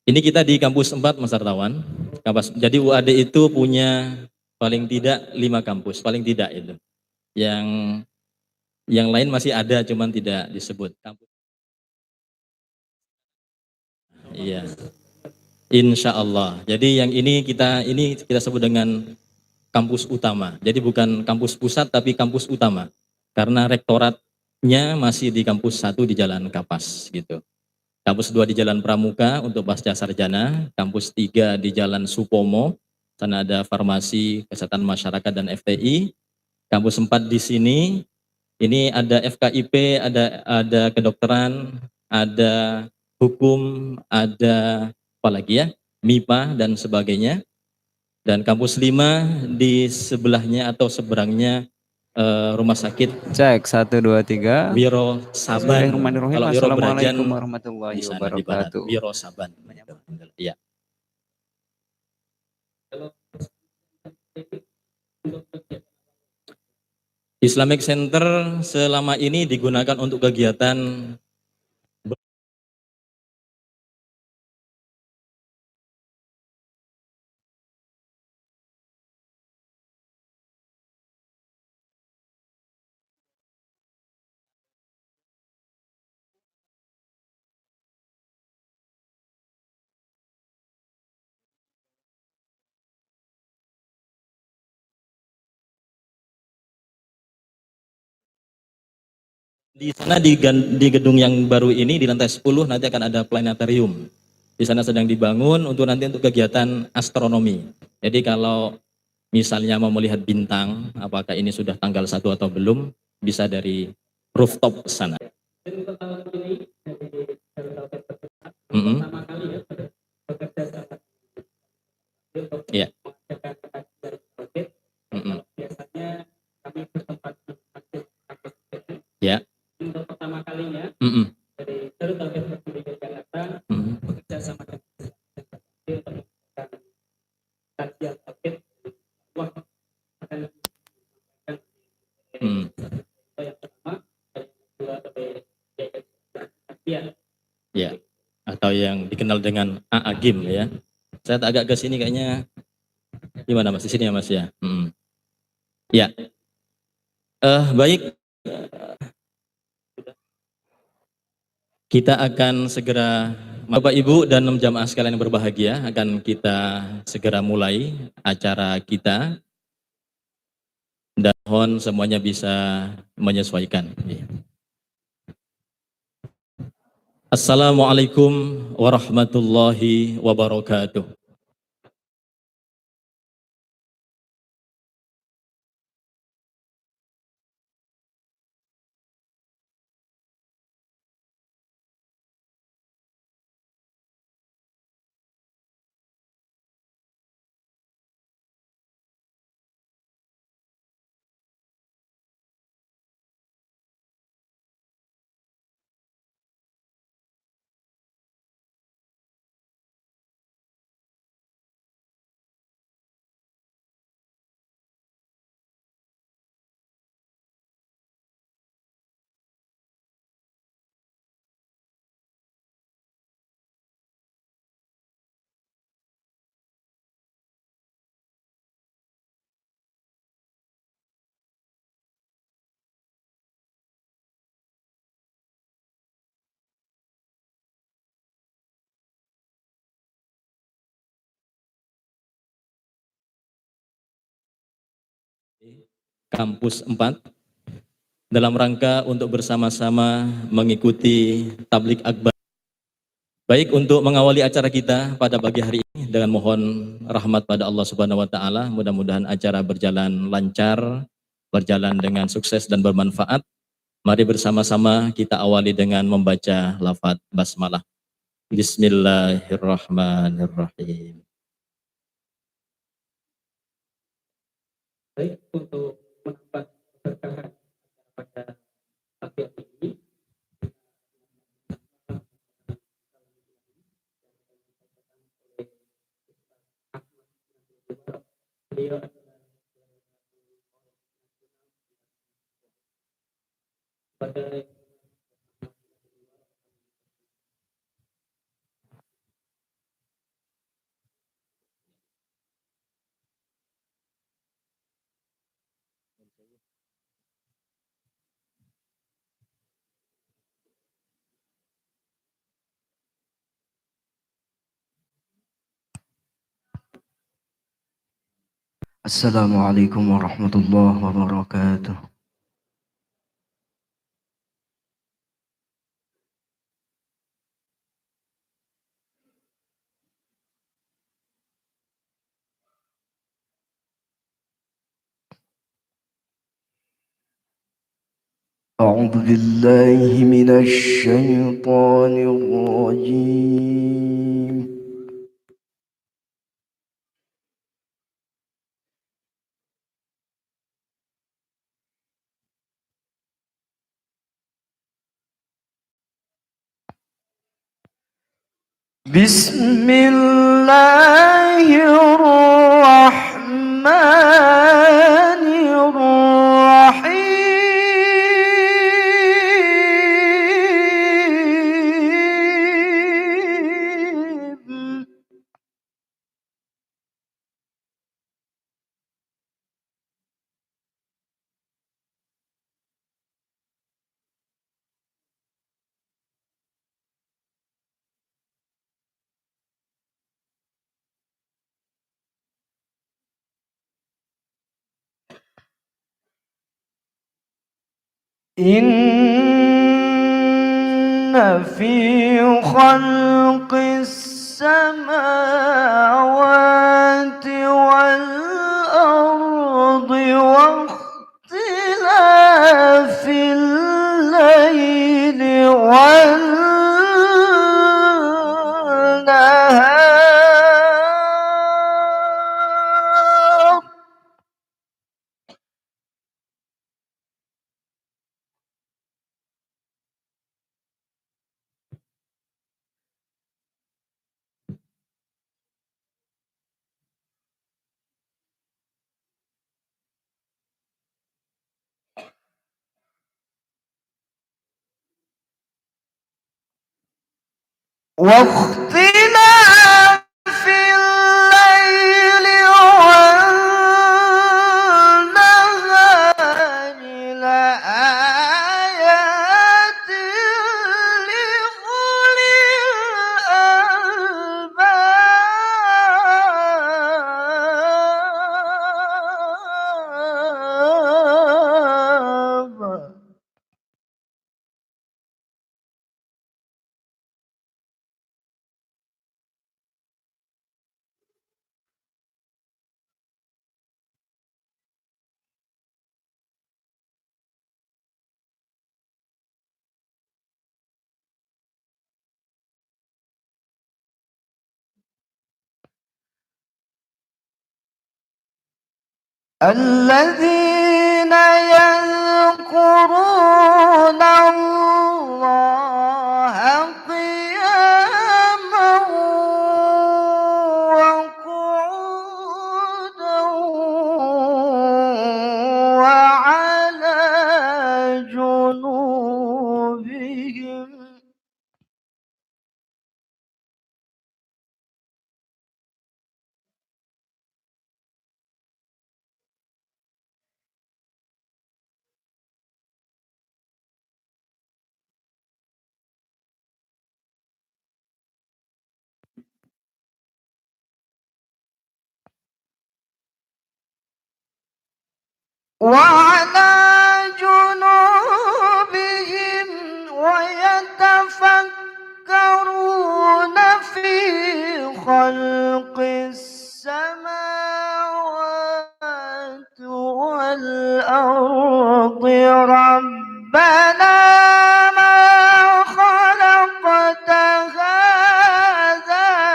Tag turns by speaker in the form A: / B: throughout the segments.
A: Ini kita di kampus 4 Mas Artawan. Jadi UAD itu punya paling tidak 5 kampus, paling tidak itu. Yang lain masih ada, cuman tidak disebut. Iya. Insya Allah. Jadi yang ini kita sebut dengan kampus utama. Jadi bukan kampus pusat tapi kampus utama. Karena rektoratnya masih di kampus 1 di Jalan Kapas gitu. Kampus 2 di Jalan Pramuka untuk pasca sarjana, kampus 3 di Jalan Supomo, sana ada farmasi, kesehatan masyarakat dan FTI. Kampus 4 di sini, ini ada FKIP, ada kedokteran, ada hukum, ada apa lagi ya, MIPA dan sebagainya. Dan kampus 5 di sebelahnya atau seberangnya rumah sakit.
B: Cek 1 2 3.
A: Wiro Saban. Kalau Wiro Brajan
B: Assalamualaikum warahmatullahi
A: di sana di barat.
B: wabarakatuh.
A: Wiro Saban. Iya. Islamic Center selama ini digunakan untuk kegiatan di sana di gedung yang baru ini di lantai 10 nanti akan ada planetarium. Di sana sedang dibangun untuk nanti untuk kegiatan astronomi. Jadi kalau misalnya mau melihat bintang, apakah ini sudah tanggal 1 atau belum, bisa dari rooftop sana. Iya. Ya. Untuk pertama kalinya dari Jakarta bekerja sama dengan kajian tauhid wah akan yang pertama kedua ya atau yang dikenal dengan Agim ya. Saya agak ke sini kayaknya gimana Mas, di sini ya Mas ya. Ya. Baik. Kita akan segera, Bapak Ibu dan jamaah sekalian yang berbahagia, akan kita segera mulai acara kita. Dan mohon semuanya bisa menyesuaikan. Assalamualaikum warahmatullahi wabarakatuh. Kampus 4 dalam rangka untuk bersama-sama mengikuti tablik akbar. Baik, untuk mengawali acara kita pada pagi hari ini dengan mohon rahmat pada Allah Subhanahu wa taala, mudah-mudahan acara berjalan lancar, berjalan dengan sukses dan bermanfaat. Mari bersama-sama kita awali dengan membaca lafaz basmalah. Bismillahirrahmanirrahim. Baik, untuk menambah keberkahan pada pagi ini beliau pada
C: Assalamualaikum warahmatullahi wabarakatuh. أعوذ بالله من الشيطان الرجيم. بسم الله الرحمن الرحيم. إن في خلق السماوات والأرض واختلاف الليل والنهار واختلاف الليل والنهار لآيات لأولي الألباب. الذين يذكرون الله قياما وقعودا وعلى جنوبهم. وعلى جنوبهم ويتفكرون في خلق السماوات والأرض ربنا ما خلقت هذا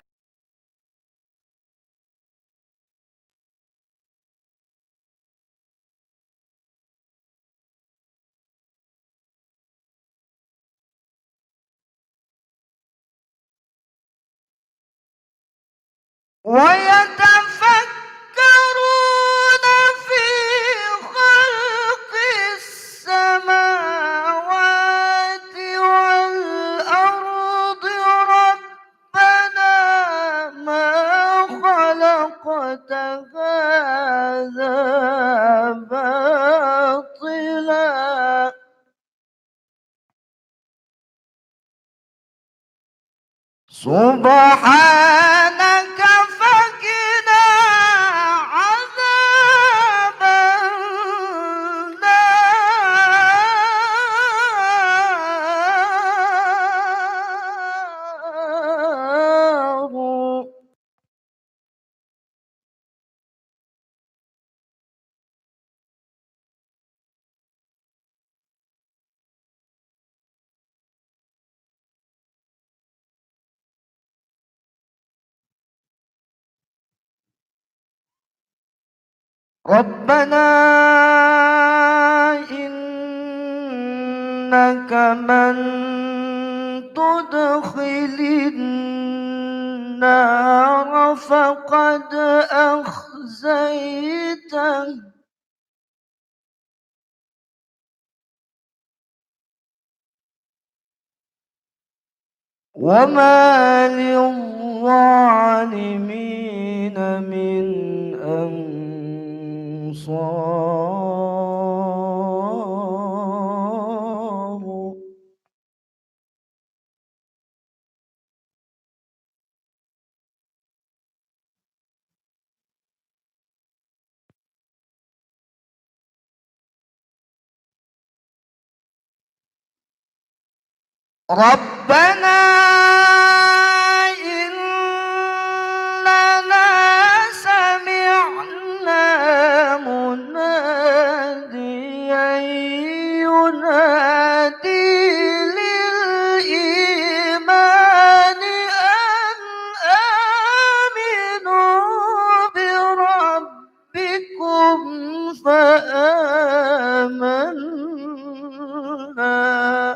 C: ويتفكرون في خلق السماوات والأرض ربنا ما خلقت هذا باطلا سبحانك فقنا عذاب النار. ربنا إنك من تدخل النار فقد أخزيته وما للظالمين من أنصار. ربنا إننا سمعنا مناديا ينادي للإيمان أن آمنوا بربكم فآمنا.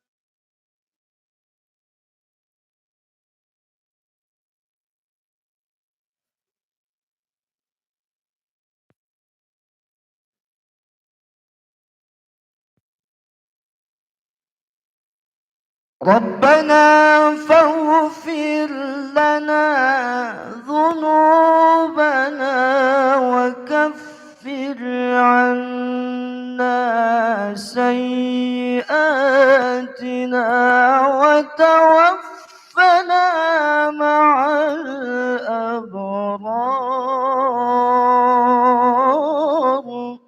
C: ربنا فاغفر لنا ذنوبنا وكفر عنا سيئاتنا وتوفنا مع الأبرار.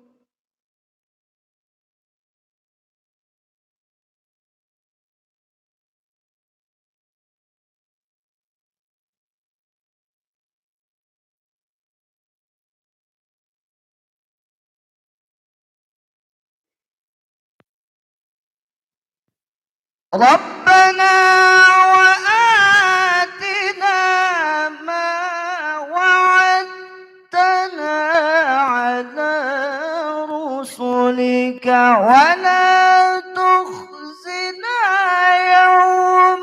C: ربنا وآتنا ما وعدتنا على رسلك ولا تخزنا يوم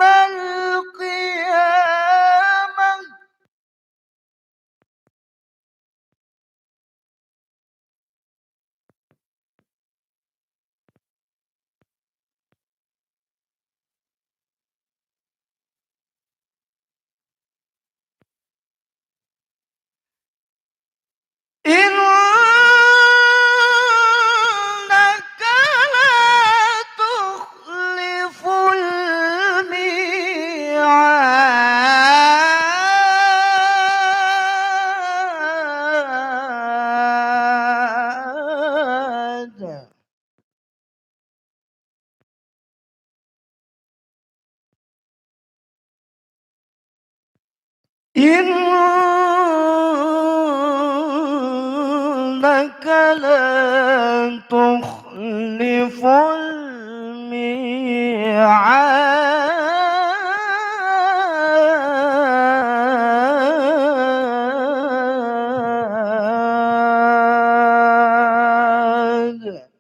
C: القيامة. إنك لا تخلف الميعاد. إنك لا تخلف الميعاد.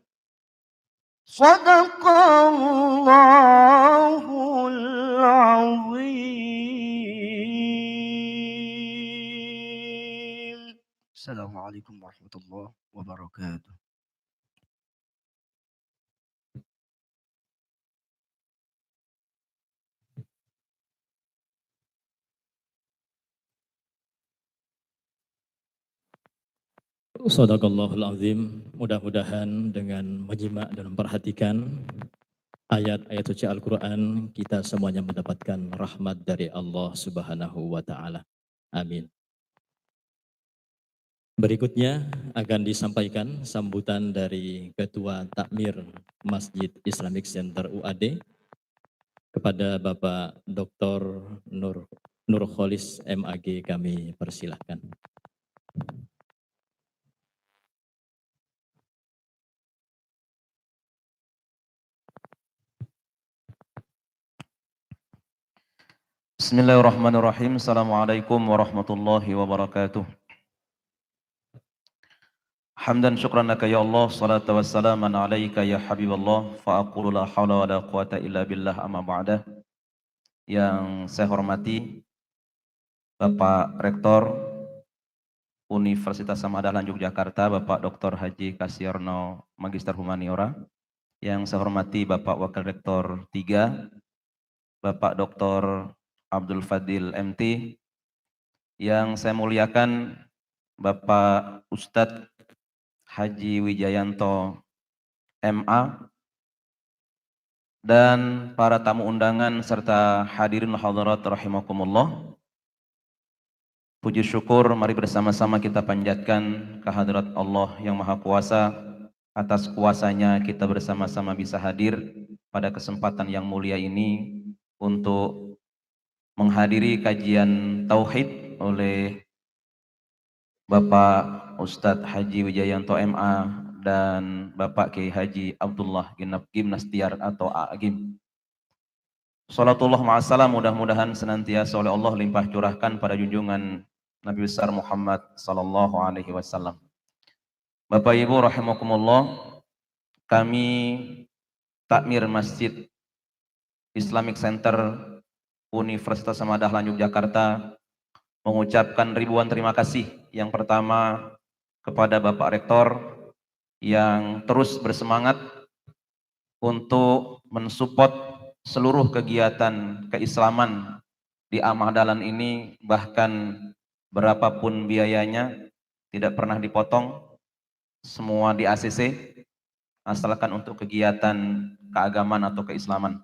C: صدق الله العظيم. السلام عليكم ورحمة الله وبركاته.
A: Sadaqallahul azim. Mudah-mudahan dengan menyimak dan memperhatikan ayat-ayat suci Al-Quran, kita semuanya mendapatkan rahmat dari Allah Subhanahu wa Ta'ala. Amin. Berikutnya akan disampaikan sambutan dari Ketua Takmir Masjid Islamic Center UAD kepada Bapak Dr. Nurholis MAG, kami persilahkan.
D: Bismillahirrahmanirrahim. Assalamualaikum warahmatullahi wabarakatuh. Hamdan syukran laka ya Allah, salatu wassalaman alaika ya Habiballah, fa aqulu la hawla wa la quwata illa billah, amma ba'dah. Yang saya hormati Bapak Rektor Universitas Samadah Yogyakarta, Bapak Dr. Haji Kasierno Magister Humaniora. Yang saya hormati Bapak Wakil Rektor 3, Bapak Dr. Abdul Fadil MT. Yang saya muliakan Bapak Ustadz Haji Wijayanto MA dan para tamu undangan serta hadirin hadirat rahimakumullah. Puji syukur mari bersama-sama kita panjatkan kehadirat Allah yang Maha Kuasa. Atas kuasanya kita bersama-sama bisa hadir pada kesempatan yang mulia ini untuk menghadiri kajian tauhid oleh Bapak Ustadz Haji Wijayanto MA dan Bapak Kiai Haji Abdullah Gimnastiar atau A'agim. Salatullah ma'asalam, mudah-mudahan senantiasa oleh Allah limpah curahkan pada junjungan Nabi besar Muhammad sallallahu alaihi wasallam. Bapak Ibu rahimakumullah, kami Takmir Masjid Islamic Center Universitas Samadah Yogyakarta mengucapkan ribuan terima kasih. Yang pertama kepada Bapak Rektor yang terus bersemangat untuk mensupport seluruh kegiatan keislaman di Ahmadalan ini, bahkan berapapun biayanya tidak pernah dipotong, semua di ACC asalkan untuk kegiatan keagamaan atau keislaman.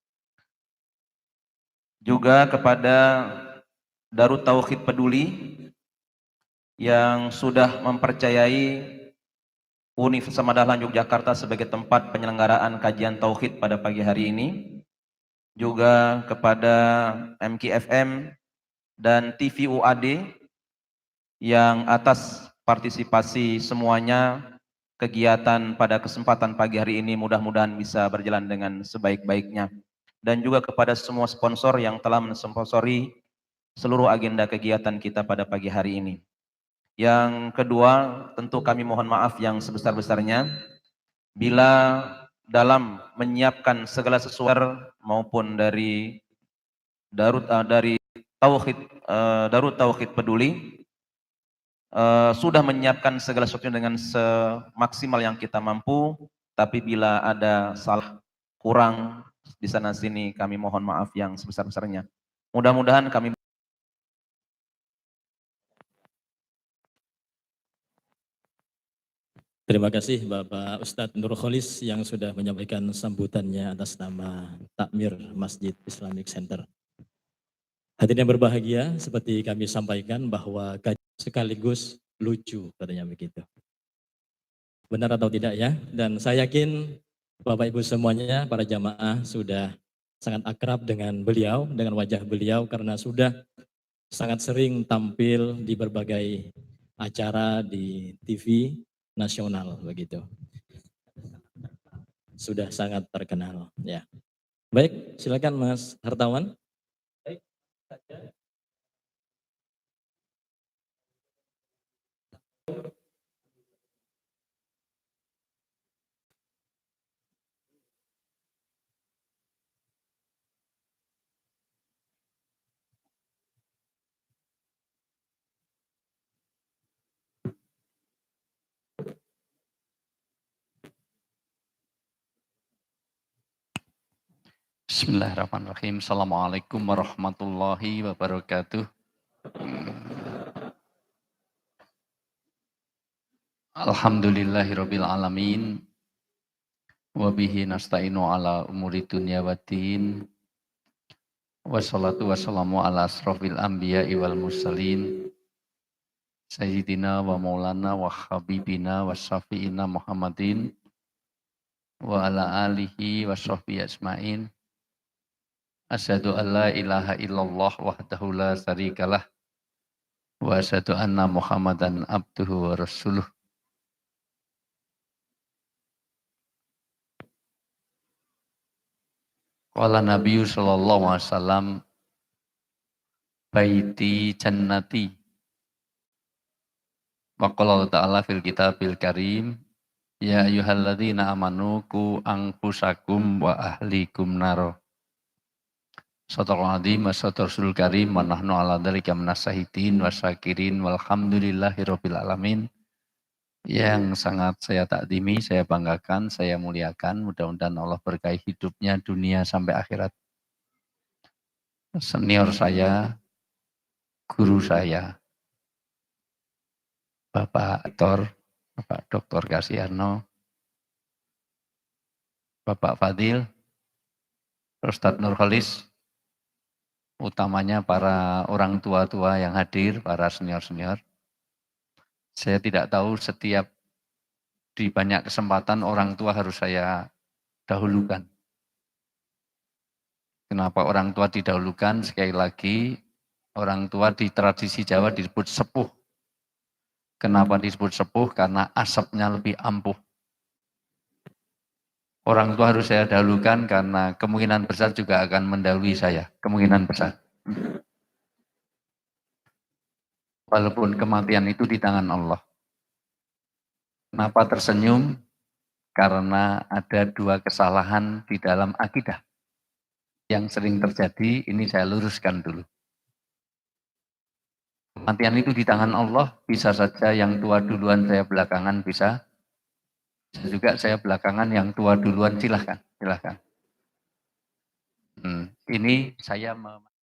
D: Juga kepada Darut Tauhid Peduli yang sudah mempercayai Universitas Samadah Yogyakarta sebagai tempat penyelenggaraan kajian tauhid pada pagi hari ini. Juga kepada MKFM dan TV UAD yang atas partisipasi semuanya kegiatan pada kesempatan pagi hari ini mudah-mudahan bisa berjalan dengan sebaik-baiknya. Dan juga kepada semua sponsor yang telah mensponsori seluruh agenda kegiatan kita pada pagi hari ini. Yang kedua, tentu kami mohon maaf yang sebesar-besarnya bila dalam menyiapkan segala sesuatu maupun dari Darut Tauhid Peduli sudah menyiapkan segala sesuatu dengan semaksimal yang kita mampu, tapi bila ada salah kurang di sana sini kami mohon maaf yang sebesar-besarnya. Mudah-mudahan kami
A: Terima kasih Bapak Ustadz Nurholis yang sudah menyampaikan sambutannya atas nama Takmir Masjid Islamic Center. Hadirin yang berbahagia, seperti kami sampaikan bahwa kajian sekaligus lucu, katanya begitu. Benar atau tidak ya? Dan saya yakin Bapak Ibu semuanya, para jamaah sudah sangat akrab dengan beliau, dengan wajah beliau karena sudah sangat sering tampil di berbagai acara di TV nasional begitu. Sudah sangat terkenal ya. Baik, silakan Mas Hartawan. Baik, saja.
E: Bismillahirrahmanirrahim. Assalamualaikum warahmatullahi wabarakatuh. Alhamdulillahirabbil alamin. wa bihi nasta'inu ala umuri dunya waddin. Wassalatu wassalamu ala asrofil anbiya'i wal mursalin Sayyidina wa maulana wa habibina wa syafi'ina Muhammadin wa ala alihi wa sahbihi ajma'in. Asyhadu an la ilaha illallah wahdahu la syarikalah wa asyhadu anna Muhammadan abduhu wa rasuluh. Qala Nabi sallallahu alaihi wasallam, baiti jannati. Wa qala ta'ala fil kitabil karim, ya ayyuhalladzina amanu qu anfusakum wa ahlikum naro. Sadaqal adzim wa sadaqal karim wa nahnu ala dzalika minas syahidin wa syakirin walhamdulillahi rabbil alamin. Yang sangat saya takdimi, saya banggakan, saya muliakan. Mudah-mudahan Allah berkahi hidupnya dunia sampai akhirat. Senior saya, guru saya, Bapak Dr. Bapak Dr. Kasiarno, Bapak Fadil, Ustadz Nurholis, utamanya para orang tua-tua yang hadir, para senior-senior. Saya tidak tahu setiap di banyak kesempatan orang tua harus saya dahulukan. Kenapa orang tua didahulukan? Sekali lagi, orang tua di tradisi Jawa disebut sepuh. Kenapa disebut sepuh? Karena asapnya lebih ampuh. Orang tua harus saya dahulukan karena kemungkinan besar juga akan mendahului saya. Kemungkinan besar. Walaupun kematian itu di tangan Allah. Kenapa tersenyum? Karena ada dua kesalahan di dalam akidah. Yang sering terjadi, ini saya luruskan dulu. Kematian itu di tangan Allah, bisa saja yang tua duluan saya belakangan bisa juga saya belakangan yang tua duluan, silahkan. Ini saya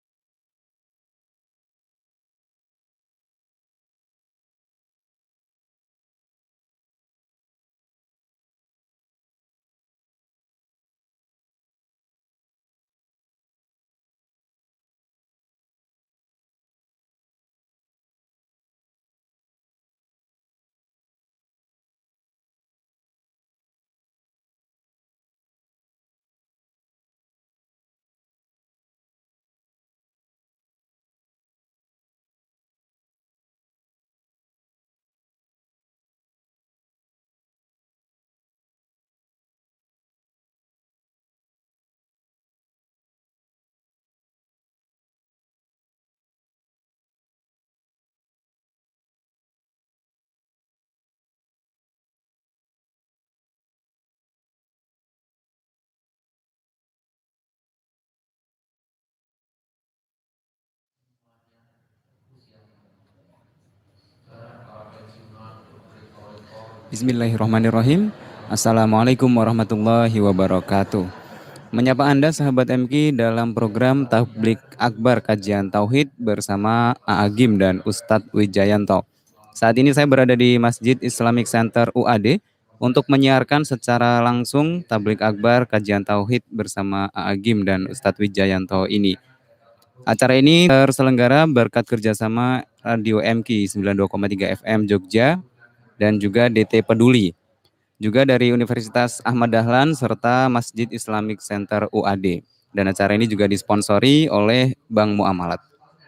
B: Bismillahirrahmanirrahim. Assalamualaikum warahmatullahi wabarakatuh. Menyapa Anda sahabat MQ dalam program Tablik Akbar Kajian Tauhid bersama A'agim dan Ustadz Wijayanto. Saat ini saya berada di Masjid Islamic Center UAD untuk menyiarkan secara langsung Tablik Akbar Kajian Tauhid bersama A'agim dan Ustadz Wijayanto ini. Acara ini terselenggara berkat kerjasama Radio MQ 92,3 FM Jogja dan juga DT Peduli, juga dari Universitas Ahmad Dahlan serta Masjid Islamic Center UAD. Dan acara ini juga disponsori oleh Bank Muamalat.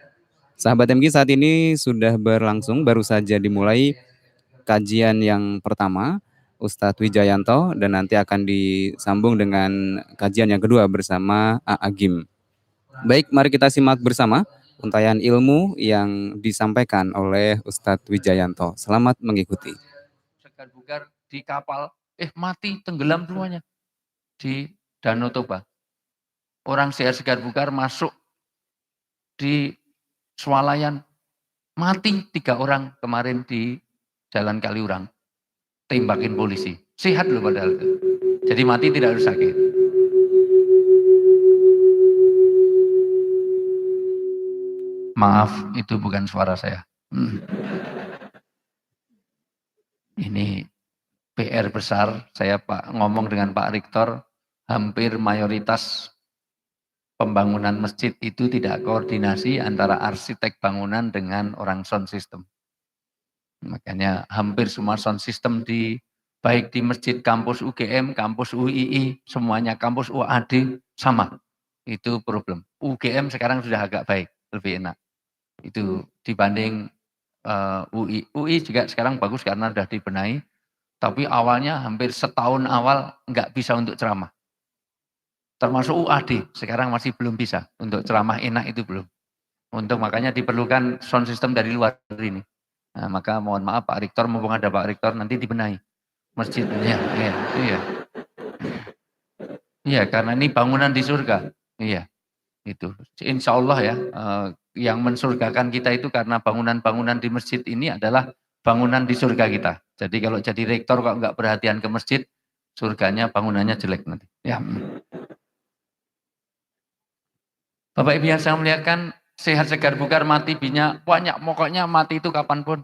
B: Sahabat MQ, saat ini sudah berlangsung, baru saja dimulai kajian yang pertama, Ustadz Wijayanto, dan nanti akan disambung dengan kajian yang kedua bersama A'agim. Baik, mari kita simak bersama untayan ilmu yang disampaikan oleh Ustadz Wijayanto. Selamat mengikuti.
E: segar bugar di kapal, mati, tenggelam semuanya di Danau Toba. Orang segar bugar masuk di swalayan, mati 3 orang kemarin di Jalan Kaliurang, tembakin polisi. Sehat loh padahal. Jadi mati tidak harus sakit. Maaf, itu bukan suara saya. Ini PR besar. Saya ngomong dengan Pak Rektor, hampir mayoritas pembangunan masjid itu tidak koordinasi antara arsitek bangunan dengan orang sound system. Makanya hampir semua sound system baik di masjid kampus UGM, kampus UII, semuanya kampus UAD sama. Itu problem. UGM sekarang sudah agak baik, lebih enak. Itu dibanding UI. UI juga sekarang bagus karena sudah dibenahi. Tapi awalnya hampir setahun awal nggak bisa untuk ceramah. Termasuk UAD, sekarang masih belum bisa. Untuk ceramah enak itu belum. Untuk makanya diperlukan sound system dari luar ini. Nah, maka mohon maaf Pak Rektor, mumpung ada Pak Rektor, nanti dibenahi masjidnya. Iya. Iya, karena ini bangunan di surga. Iya, itu. Insya Allah ya, yang mensurgakan kita itu karena bangunan-bangunan di masjid ini adalah bangunan di surga kita. Jadi kalau jadi rektor kok nggak perhatian ke masjid, surganya bangunannya jelek nanti. Ya. Bapak Ibu yang saya muliakan, sehat segar bugar mati banyak, pokoknya mati itu kapanpun.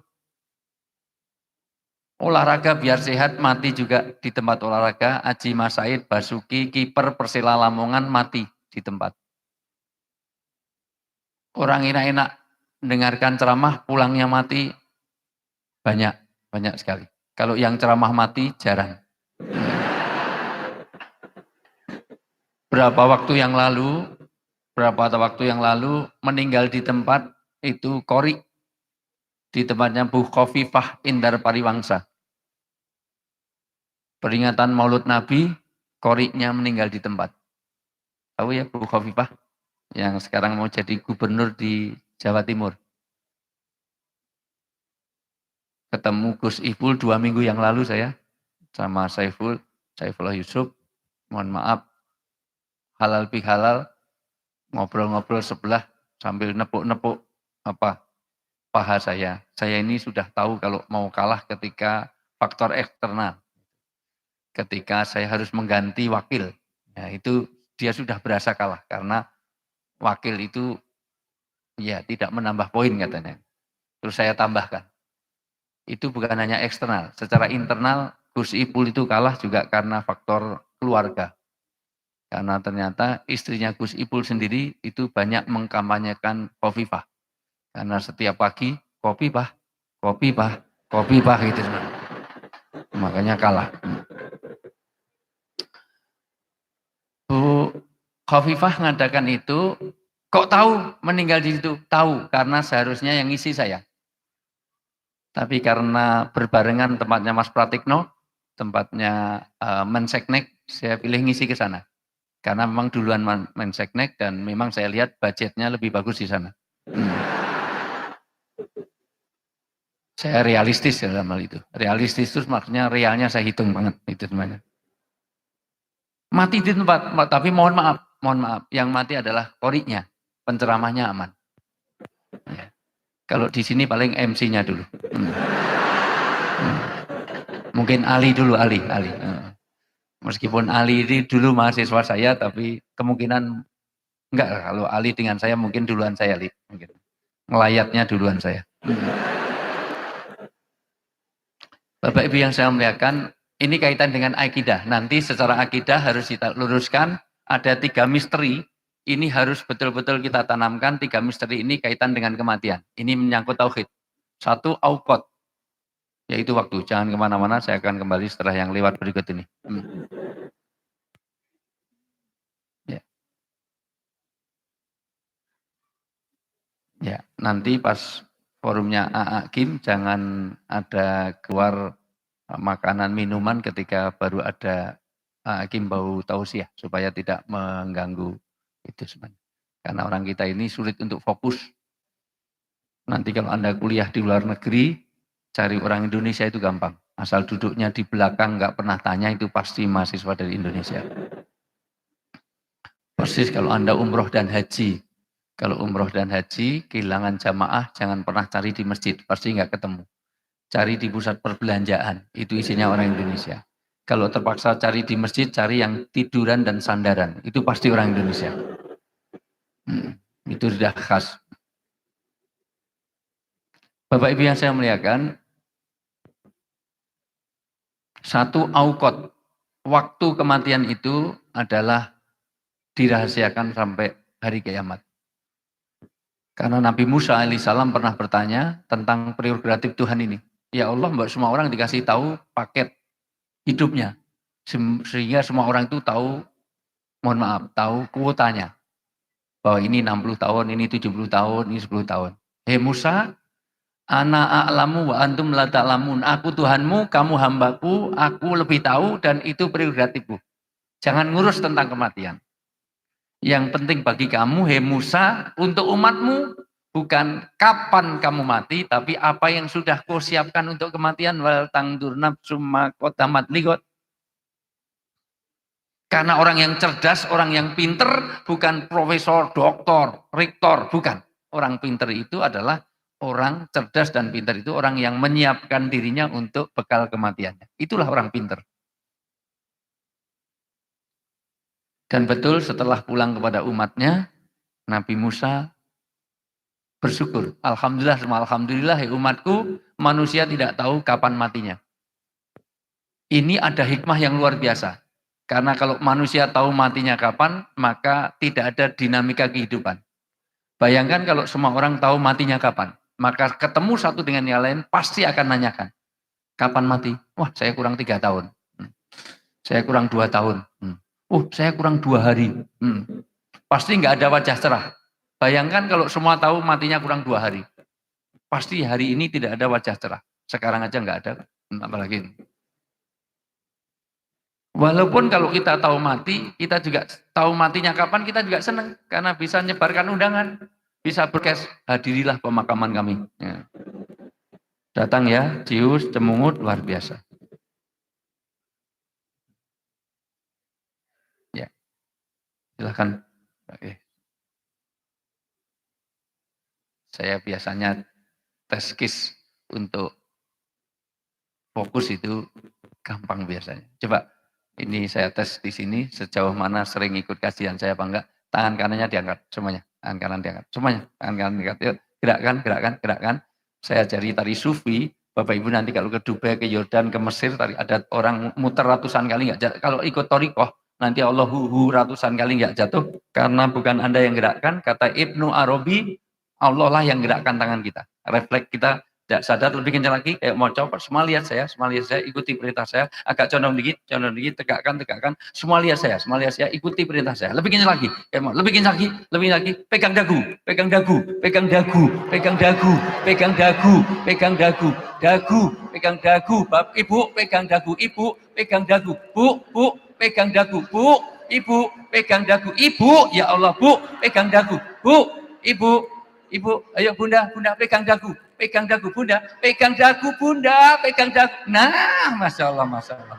E: Olahraga biar sehat, mati juga di tempat olahraga. Aji Mas Said, Basuki, kiper Persela Lamongan mati di tempat. Orang enak-enak mendengarkan ceramah, pulangnya mati banyak sekali. Kalau yang ceramah mati jarang. Berapa waktu yang lalu meninggal di tempat itu Kori, di tempatnya Bu Khofifah Indar Pariwangsa. Peringatan Maulud Nabi, Koriknya meninggal di tempat. Tahu ya Bu Khofifah? Yang sekarang mau jadi gubernur di Jawa Timur. Ketemu Gus Ipul 2 minggu yang lalu saya, sama Saifullah Yusuf, mohon maaf, halal bihalal, ngobrol-ngobrol sebelah sambil nepuk-nepuk paha saya. Saya ini sudah tahu kalau mau kalah ketika faktor eksternal. Ketika saya harus mengganti wakil. Ya, itu dia sudah berasa kalah karena wakil itu ya tidak menambah poin katanya. Terus saya tambahkan. Itu bukan hanya eksternal, secara internal Gus Ipul itu kalah juga karena faktor keluarga. Karena ternyata istrinya Gus Ipul sendiri itu banyak mengkampanyekan Khofifah. Karena setiap pagi, kopi bah gitu. Makanya kalah. Bu Khofifah mengadakan itu, kok tahu meninggal di situ? Tahu, karena seharusnya yang ngisi saya. Tapi karena berbarengan tempatnya Mas Pratikno, tempatnya Menseknek, saya pilih ngisi ke sana. Karena memang duluan Menseknek dan memang saya lihat budgetnya lebih bagus di sana. Saya realistis dalam hal itu. Realistis itu maksudnya realnya saya hitung banget itu semuanya. Mati di tempat, tapi mohon maaf, yang mati adalah koriknya, penceramahnya aman. Ya. Kalau di sini paling MC-nya dulu. Mungkin Ali dulu, Ali. Meskipun Ali ini dulu mahasiswa saya, tapi kemungkinan enggak. Kalau Ali dengan saya mungkin duluan saya, Ali. Mungkin. Ngelayatnya duluan saya. Bapak Ibu yang saya muliakan, ini kaitan dengan akidah. Nanti secara akidah harus kita luruskan, ada 3 misteri. Ini harus betul-betul kita tanamkan, 3 misteri ini kaitan dengan kematian. Ini menyangkut tauhid. 1, auqat, yaitu waktu. Jangan kemana-mana, saya akan kembali setelah yang lewat berikut ini. Ya, nanti pas forumnya AA Kim, jangan ada keluar makanan minuman ketika baru ada AA Kim bau tausiah, supaya tidak mengganggu itu sebenarnya. Karena orang kita ini sulit untuk fokus. Nanti kalau Anda kuliah di luar negeri, cari orang Indonesia itu gampang. Asal duduknya di belakang, nggak pernah tanya, itu pasti mahasiswa dari Indonesia. Persis kalau Anda umroh dan haji. Kalau umroh dan haji, kehilangan jamaah, jangan pernah cari di masjid, pasti nggak ketemu. Cari di pusat perbelanjaan, itu isinya orang Indonesia. Kalau terpaksa cari di masjid, cari yang tiduran dan sandaran, itu pasti orang Indonesia. Itu sudah khas. Bapak Ibu yang saya muliakan, Satu aukot. Waktu kematian itu adalah dirahasiakan sampai hari kiamat. Karena Nabi Musa alaihissalam pernah bertanya tentang prerogatif Tuhan ini. Ya Allah, mbak semua orang dikasih tahu paket hidupnya. Sehingga semua orang itu tahu, mohon maaf, tahu kuotanya. Bahwa ini 60 tahun, ini 70 tahun, ini 10 tahun. Hei Musa, ana a'lamu wa antum la ta'lamun. Aku Tuhanmu, kamu hambaku, aku lebih tahu dan itu prerogatifku. Jangan ngurus tentang kematian. Yang penting bagi kamu, hei Musa, untuk umatmu, bukan kapan kamu mati, tapi apa yang sudah kau siapkan untuk kematian. Wal tangdur nafsum ma qaddamat ligot. Karena orang yang cerdas, orang yang pinter, bukan profesor, doktor, rektor, bukan. Orang pinter itu adalah orang cerdas dan pinter itu orang yang menyiapkan dirinya untuk bekal kematiannya. Itulah orang pinter. Dan betul setelah pulang kepada umatnya, Nabi Musa bersyukur. Alhamdulillah, ya umatku, manusia tidak tahu kapan matinya. Ini ada hikmah yang luar biasa. Karena kalau manusia tahu matinya kapan, maka tidak ada dinamika kehidupan. Bayangkan kalau semua orang tahu matinya kapan, maka ketemu satu dengan yang lain pasti akan nanyakan, kapan mati? Wah, saya kurang 3 tahun. Saya kurang 2 tahun. Saya kurang 2 hari. Pasti nggak ada wajah cerah. Bayangkan kalau semua tahu matinya kurang 2 hari. Pasti hari ini tidak ada wajah cerah. Sekarang aja nggak ada, apalagi ini. Walaupun kalau kita tahu mati, kita juga tahu matinya kapan, kita juga senang. Karena bisa menyebarkan undangan. Bisa broadcast, hadirilah pemakaman kami. Ya. Datang ya, cius, cemungut, luar biasa. Ya, silahkan. Oke. Saya biasanya tes kis untuk fokus itu gampang biasanya. Coba. Ini saya tes di sini, sejauh mana sering ikut kajian saya apa enggak. Tangan kanannya diangkat, semuanya. Tangan kanan diangkat, semuanya. Tangan kanan diangkat. Yuk, gerakkan. Saya ajari tari sufi. Bapak Ibu nanti kalau ke Dubai, ke Yordan, ke Mesir, ada orang muter ratusan kali enggak jatuh. Kalau ikut thariqah, nanti Allah ratusan kali enggak jatuh. Karena bukan Anda yang gerakkan, kata Ibnu Arabi, Allah lah yang gerakkan tangan kita. Refleks kita. Tidak sadar, lebih kencang lagi, kayak mau copot, semua lihat saya, ikuti perintah saya, agak condong dikit, tegakkan, semua lihat saya, ikuti perintah saya, lebih kencang lagi, kayak mau, lebih kencang lagi, pegang dagu, pegang dagu, Bab, ibu, pegang dagu, bu, pegang dagu, bu, ibu, pegang dagu, ibu, ya Allah, bu, pegang dagu, bu, ibu, ayo bunda, pegang dagu, bunda, pegang dagu, nah, Masya Allah.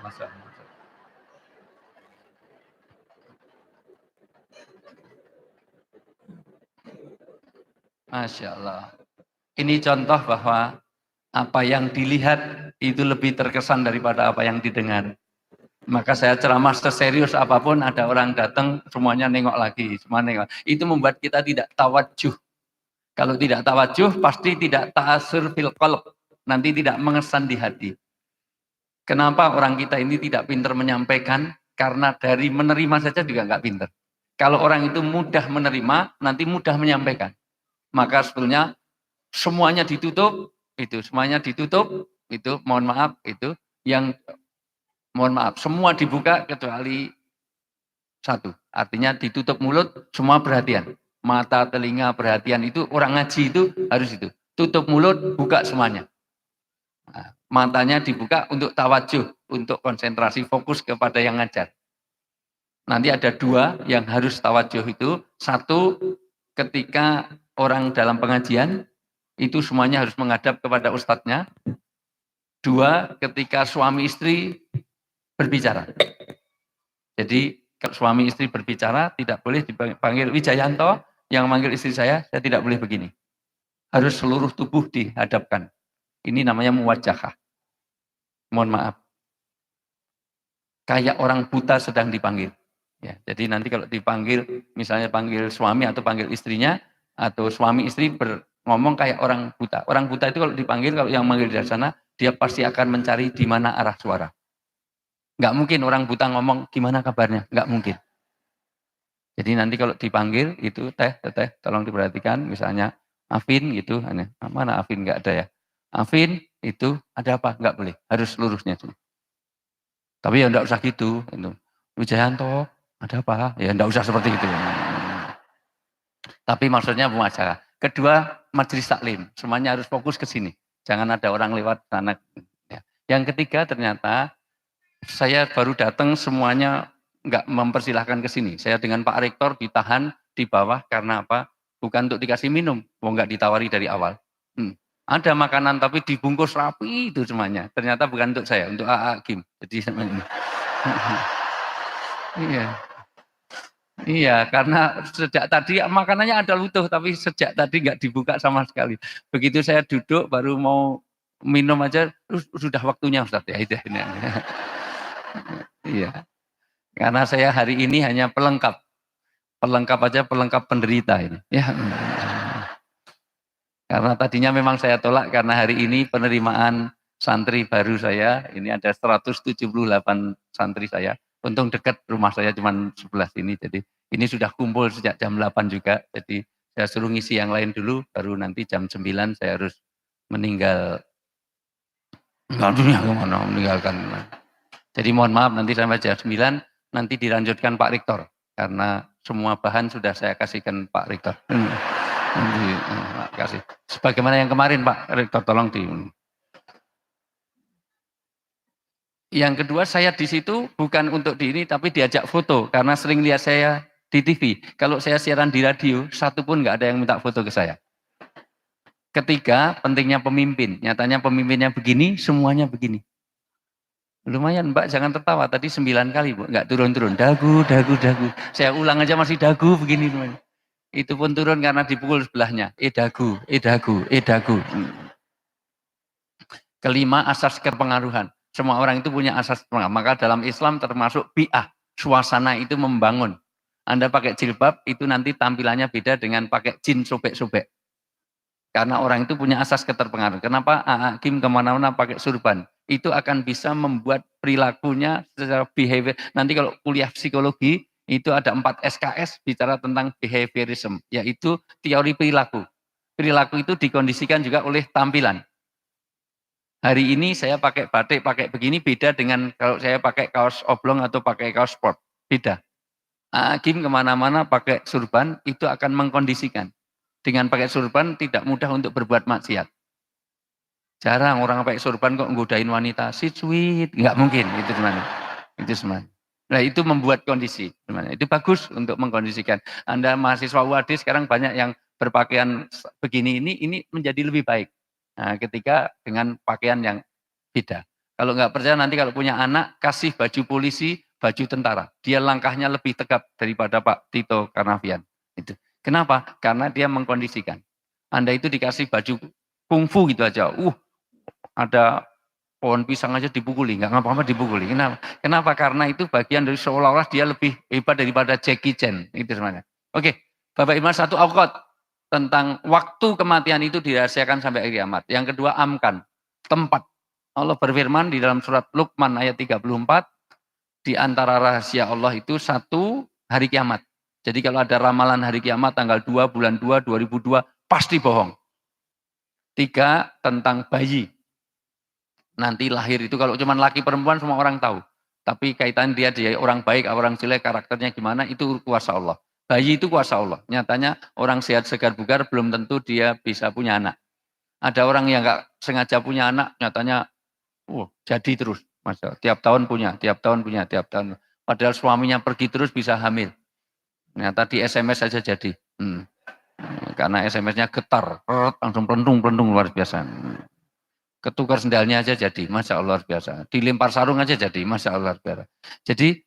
E: Masya Allah. Ini contoh bahwa apa yang dilihat itu lebih terkesan daripada apa yang didengar. Maka saya ceramah seserius apapun, ada orang datang, semuanya nengok lagi, semua nengok. Itu membuat kita tidak tawajuh. Kalau tidak tawajuh, pasti tidak ta'asur fil qalb. Nanti tidak mengesan di hati. Kenapa orang kita ini tidak pintar menyampaikan? Karena dari menerima saja juga nggak pintar. Kalau orang itu mudah menerima, nanti mudah menyampaikan. Maka sebetulnya semuanya ditutup, itu mohon maaf, itu yang mohon maaf, semua dibuka kecuali satu. Artinya ditutup mulut, semua perhatian. Mata, telinga, perhatian itu orang ngaji itu harus itu. Tutup mulut, buka semuanya. Nah, matanya dibuka untuk tawajuh, untuk konsentrasi fokus kepada yang ngajar. Nanti ada 2 yang harus tawajuh itu. 1, ketika orang dalam pengajian, itu semuanya harus menghadap kepada ustadznya. 2, ketika suami istri berbicara. Jadi kalau suami istri berbicara tidak boleh dipanggil Wijayanto, yang manggil istri saya tidak boleh begini. Harus seluruh tubuh dihadapkan. Ini namanya muwajahah. Mohon maaf. Kayak orang buta sedang dipanggil. Ya, jadi nanti kalau dipanggil, misalnya panggil suami atau panggil istrinya, atau suami istri ngomong kayak orang buta. Orang buta itu kalau dipanggil, kalau yang manggil dari sana, dia pasti akan mencari di mana arah suara. Nggak mungkin orang buta ngomong gimana kabarnya, nggak mungkin. Jadi nanti kalau dipanggil itu teh tolong diperhatikan, misalnya Afin gitu, mana Afin, nggak ada ya. Afin itu ada apa? Nggak boleh, harus lurusnya. Tapi ya nggak usah gitu. Wijayanto ada apa? Ya nggak usah seperti itu. Tapi maksudnya pemacara. Kedua, majelis taklim. Semuanya harus fokus ke sini. Jangan ada orang lewat sana. Ya. Yang ketiga ternyata saya baru datang semuanya nggak mempersilahkan ke sini. Saya dengan Pak Rektor ditahan di bawah karena apa? Bukan untuk dikasih minum. Nggak ditawari dari awal. Ada makanan tapi dibungkus rapi itu semuanya. Ternyata bukan untuk saya, untuk AA Kim. Jadi semuanya. Iya. Iya, karena sejak tadi makanannya ada utuh, tapi sejak tadi nggak dibuka sama sekali. Begitu saya duduk, baru mau minum aja, sudah waktunya Ustaz. Ya, itu. Iya, karena saya hari ini hanya pelengkap. Pelengkap aja, pelengkap penderita ini. Ya. Karena tadinya memang saya tolak, karena hari ini penerimaan santri baru saya, ini ada 178 santri saya. Untung dekat rumah saya cuma sebelah sini, jadi ini sudah kumpul sejak jam 8 juga, jadi saya suruh ngisi yang lain dulu, baru nanti jam 9 saya harus meninggal. Meninggalkan. Jadi mohon maaf nanti sampai jam 9, nanti dilanjutkan Pak Rektor, karena semua bahan sudah saya kasihkan Pak Rektor. Kasih. Sebagaimana yang kemarin Pak Rektor, tolong di. Yang kedua, saya di situ bukan untuk di ini, tapi diajak foto karena sering lihat saya di TV. Kalau saya siaran di radio, satu pun nggak ada yang minta foto ke saya. Ketiga, pentingnya pemimpin. Nyatanya pemimpinnya begini, semuanya begini. Lumayan Mbak, jangan tertawa. Tadi 9 kali Bu, nggak turun-turun. Dagu. Saya ulang aja masih dagu begini. Itu pun turun karena dipukul sebelahnya. Dagu. Kelima, asas kepengaruhan. Semua orang itu punya asas pengaruh. Maka dalam Islam termasuk bi'ah. Suasana itu membangun. Anda pakai jilbab, itu nanti tampilannya beda dengan pakai jin sobek-sobek. Karena orang itu punya asas keterpengaruhan. Kenapa Hakim kemana-mana pakai surban? Itu akan bisa membuat perilakunya secara behavior. Nanti kalau kuliah psikologi, itu ada 4 SKS bicara tentang behaviorism. Yaitu teori perilaku. Perilaku itu dikondisikan juga oleh tampilan. Hari ini saya pakai batik, pakai begini beda dengan kalau saya pakai kaos oblong atau pakai kaos sport. Beda. Hakim kemana-mana pakai surban, itu akan mengkondisikan. Dengan pakai surban tidak mudah untuk berbuat maksiat. Jarang orang pakai surban kok nggodain wanita. Sweet, nggak mungkin. Itu semuanya. Nah itu membuat kondisi. Itu bagus untuk mengkondisikan. Anda mahasiswa UAD sekarang banyak yang berpakaian begini, ini menjadi lebih baik. Nah, ketika dengan pakaian yang beda. Kalau nggak percaya nanti kalau punya anak, kasih baju polisi, baju tentara. Dia langkahnya lebih tegap daripada Pak Tito Karnavian. Itu. Kenapa? Karena dia mengkondisikan. Anda itu dikasih baju kungfu gitu aja. Ada pohon pisang aja dipukuli, nggak ngapa-ngapa dipukuli. Kenapa? Karena itu bagian dari seolah-olah dia lebih hebat daripada Jackie Chan. Itu semuanya. Oke, Bapak Ibu satu awqat. Tentang waktu kematian itu dirahasiakan sampai akhir kiamat. Yang kedua, amkan, tempat. Allah berfirman di dalam surat Luqman ayat 34, di antara rahasia Allah itu satu, hari kiamat. Jadi kalau ada ramalan hari kiamat tanggal 2 bulan 2 2002, pasti bohong. 3, tentang bayi. Nanti lahir itu kalau cuma laki perempuan semua orang tahu. Tapi kaitan dia orang baik, orang jelek, karakternya gimana, itu kuasa Allah. Bayi itu kuasa Allah. Nyatanya orang sehat segar bugar belum tentu dia bisa punya anak. Ada orang yang nggak sengaja punya anak, nyatanya jadi terus. Masa, tiap tahun punya. Padahal suaminya pergi terus bisa hamil. Ternyata di SMS saja jadi. Karena SMS-nya getar, langsung pelentung luar biasa. Ketukar sendalnya aja jadi, Masya Allah luar biasa. Dilempar sarung aja jadi, Masya Allah luar biasa. Jadi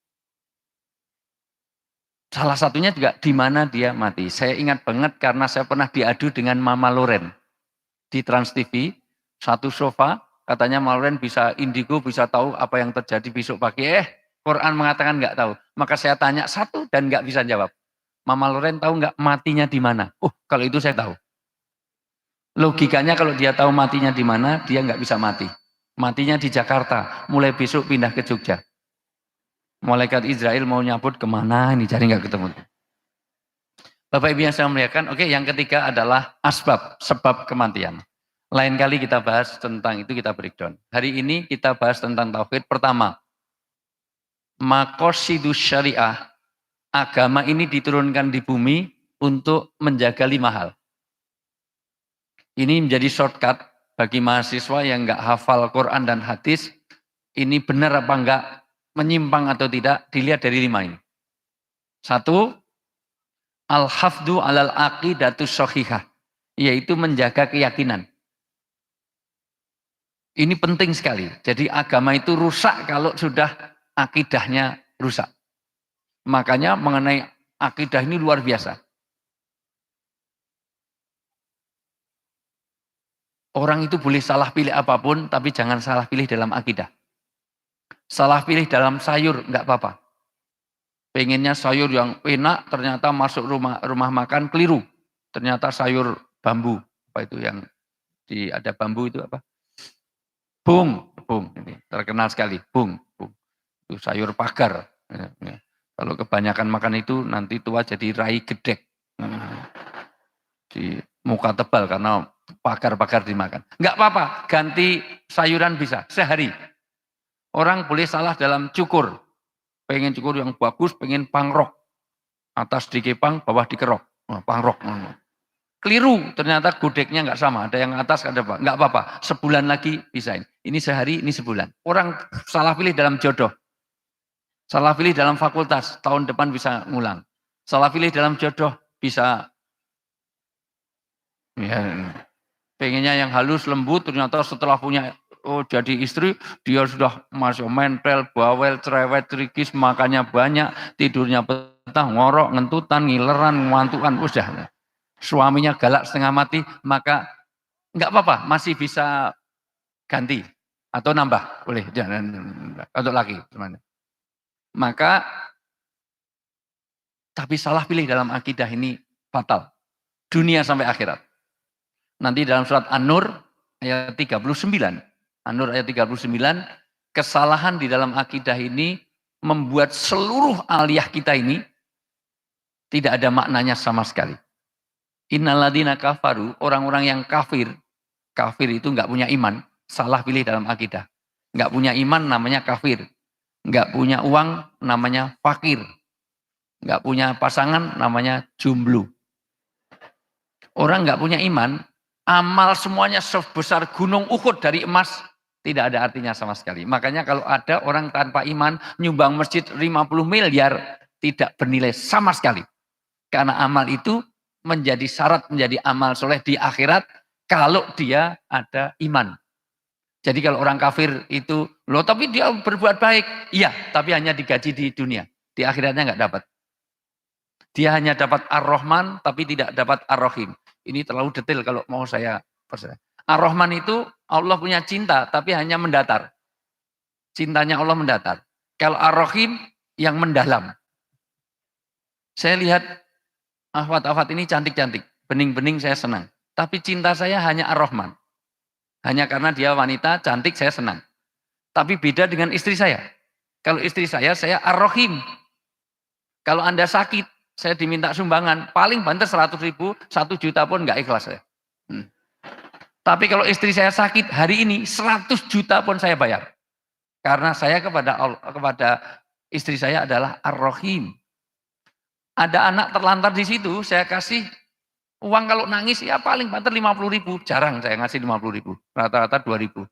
E: salah satunya juga di mana dia mati. Saya ingat banget karena saya pernah diadu dengan Mama Loren di Trans TV. Satu sofa, katanya Mama Loren bisa indigo, bisa tahu apa yang terjadi besok pagi. Quran mengatakan nggak tahu. Maka saya tanya satu dan nggak bisa jawab. Mama Loren tahu nggak matinya di mana? Kalau itu saya tahu. Logikanya kalau dia tahu matinya di mana, dia nggak bisa mati. Matinya di Jakarta, mulai besok pindah ke Jogja. Malaikat Israel mau nyabut kemana ini, cari nggak ketemu. Bapak Ibu yang saya muliakan, oke, yang ketiga adalah sebab kematian. Lain kali kita bahas tentang itu, kita breakdown. Hari ini kita bahas tentang tauhid. Pertama, maqasidus syariah. Agama ini diturunkan di bumi untuk menjaga 5 hal. Ini menjadi shortcut bagi mahasiswa yang nggak hafal Quran dan hadis. Ini benar apa enggak, menyimpang atau tidak, dilihat dari 5 ini. 1, al-hafdu alal aqidatus shahihah, yaitu menjaga keyakinan. Ini penting sekali. Jadi agama itu rusak kalau sudah akidahnya rusak. Makanya mengenai akidah ini luar biasa. Orang itu boleh salah pilih apapun, tapi jangan salah pilih dalam akidah. Salah pilih dalam sayur, enggak apa-apa. Pengennya sayur yang enak, ternyata masuk rumah makan keliru. Ternyata sayur bambu. Apa itu yang ada bambu itu apa? Bung, ini terkenal sekali, bung. Itu sayur pagar. Kalau kebanyakan makan itu nanti tua jadi rai gedek. Di muka tebal karena pagar-pagar dimakan. Enggak apa-apa, ganti sayuran bisa, sehari. Orang boleh salah dalam cukur. Pengen cukur yang bagus, pengen pangrok. Atas dikepang, bawah dikerok. Pangrok. Keliru, ternyata gudeknya nggak sama. Ada yang atas, ada apa? Nggak apa-apa. Sebulan lagi bisa ini. Ini sehari, ini sebulan. Orang salah pilih dalam jodoh. Salah pilih dalam fakultas, tahun depan bisa ngulang. Salah pilih dalam jodoh, bisa ya, pengennya yang halus, lembut, ternyata setelah punya jadi istri, dia sudah masuk mentel, bawel, cerewet, trikis, makannya banyak, tidurnya petah, ngorok, ngentutan, ngileran, ngantukan, udah. Suaminya galak setengah mati, maka enggak apa-apa, masih bisa ganti atau nambah, boleh, jangan untuk laki, teman. Maka tapi salah pilih dalam akidah ini fatal, dunia sampai akhirat. Nanti dalam surat An-Nur ayat 39, An-Nur ayat 39, kesalahan di dalam akidah ini membuat seluruh aliyah kita ini tidak ada maknanya sama sekali. Innalladzina kafaru, orang-orang yang kafir itu enggak punya iman, salah pilih dalam akidah. Enggak punya iman namanya kafir. Enggak punya uang namanya fakir. Enggak punya pasangan namanya jomblo. Orang enggak punya iman, amal semuanya sebesar gunung Uhud dari emas, tidak ada artinya sama sekali. Makanya kalau ada orang tanpa iman nyumbang masjid 50 miliar, tidak bernilai sama sekali. Karena amal itu menjadi syarat menjadi amal soleh di akhirat kalau dia ada iman. Jadi kalau orang kafir itu, loh tapi dia berbuat baik. Iya, tapi hanya digaji di dunia. Di akhiratnya nggak dapat. Dia hanya dapat Ar-Rahman, tapi tidak dapat Ar-Rahim. Ini terlalu detail kalau mau saya persen. Ar-Rahman itu Allah punya cinta, tapi hanya mendatar. Cintanya Allah mendatar. Kalau Ar-Rahim yang mendalam. Saya lihat ahwat-ahwat ini cantik-cantik. Bening-bening saya senang. Tapi cinta saya hanya Ar-Rahman. Hanya karena dia wanita, cantik, saya senang. Tapi beda dengan istri saya. Kalau istri saya Ar-Rahim. Kalau Anda sakit, saya diminta sumbangan. Paling banter 100.000, 1 juta pun nggak ikhlas saya. Tapi kalau istri saya sakit, hari ini 100 juta pun saya bayar. Karena saya kepada istri saya adalah Ar-Rahim. Ada anak terlantar di situ, saya kasih uang kalau nangis ya paling banter 50.000. Jarang saya ngasih 50.000. Rata-rata 2.000.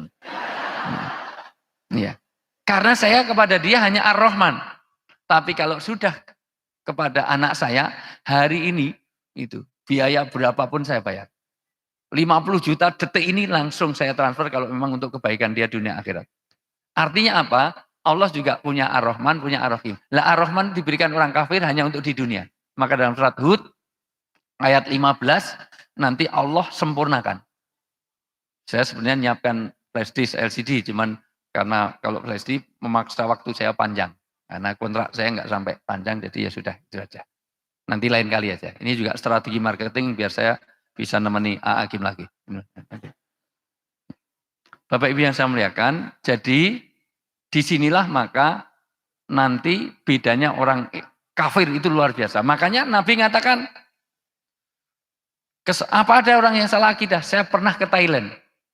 E: Ya. Karena saya kepada dia hanya Ar-Rahman. Tapi kalau sudah kepada anak saya, hari ini itu biaya berapapun saya bayar. 50 juta detik ini langsung saya transfer kalau memang untuk kebaikan dia dunia akhirat. Artinya apa? Allah juga punya Ar-Rahman, punya Ar-Rahim. Lah Ar-Rahman diberikan orang kafir hanya untuk di dunia. Maka dalam surat Hud ayat 15 nanti Allah sempurnakan. Saya sebenarnya nyiapkan flash disk LCD, cuman karena kalau flash disk memaksa waktu saya panjang. Karena kontrak saya nggak sampai panjang, jadi ya sudah itu aja. Nanti lain kali aja. Ini juga strategi marketing biar saya bisa nemeni A.A. Kim lagi. Bapak Ibu yang saya muliakan, jadi disinilah maka nanti bedanya orang kafir itu luar biasa. Makanya Nabi mengatakan, apa ada orang yang salah akidah? Saya pernah ke Thailand.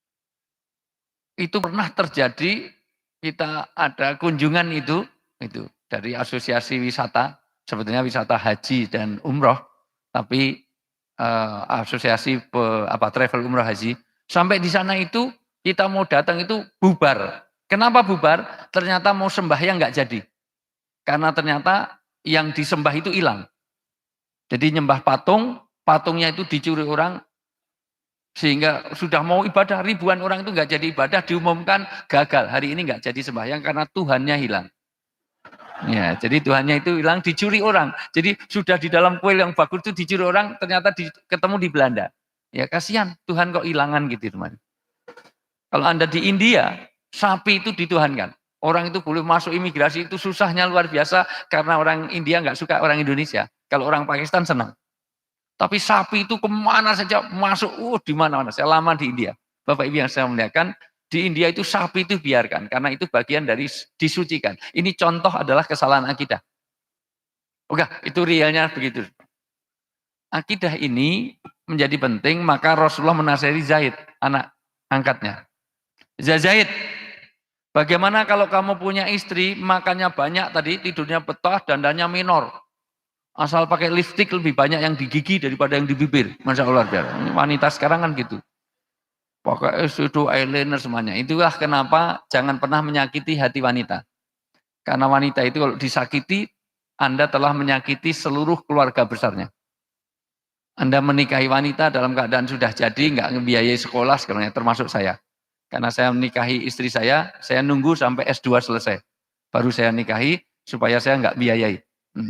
E: Itu pernah terjadi, kita ada kunjungan itu dari asosiasi wisata, sebetulnya wisata haji dan umroh, tapi asosiasi travel umroh haji. Sampai di sana itu kita mau datang itu bubar. Kenapa bubar? Ternyata mau sembahyang nggak jadi. Karena ternyata yang disembah itu hilang. Jadi nyembah patung, patungnya itu dicuri orang, sehingga sudah mau ibadah, ribuan orang itu nggak jadi ibadah, diumumkan gagal. Hari ini nggak jadi sembahyang karena Tuhannya hilang. Ya, jadi Tuhannya itu hilang, dicuri orang. Jadi sudah di dalam kuil yang bagus itu dicuri orang, ternyata ketemu di Belanda. Ya kasihan, Tuhan kok hilangan gitu teman. Kalau Anda di India, sapi itu dituhankan. Orang itu boleh masuk imigrasi itu susahnya luar biasa karena orang India nggak suka orang Indonesia. Kalau orang Pakistan senang. Tapi sapi itu kemana saja masuk, di mana-mana. Saya lama di India. Bapak Ibu yang saya muliakan, di India itu sapi itu biarkan. Karena itu bagian dari disucikan. Ini contoh adalah kesalahan akidah. Oke, itu realnya begitu. Akidah ini menjadi penting, maka Rasulullah menasihati Zaid, anak angkatnya. Zaid, bagaimana kalau kamu punya istri, makannya banyak tadi, tidurnya betah, dandannya minor. Asal pakai lipstik lebih banyak yang di gigi daripada yang di bibir. Masya Allah. Wanita sekarang kan gitu. Pakai eyeshadow, eyeliner semuanya. Itulah kenapa jangan pernah menyakiti hati wanita. Karena wanita itu kalau disakiti, Anda telah menyakiti seluruh keluarga besarnya. Anda menikahi wanita dalam keadaan sudah jadi, nggak ngebiayai sekolah sekarang, termasuk saya. Karena saya menikahi istri saya nunggu sampai S2 selesai. Baru saya nikahi supaya saya nggak biayai.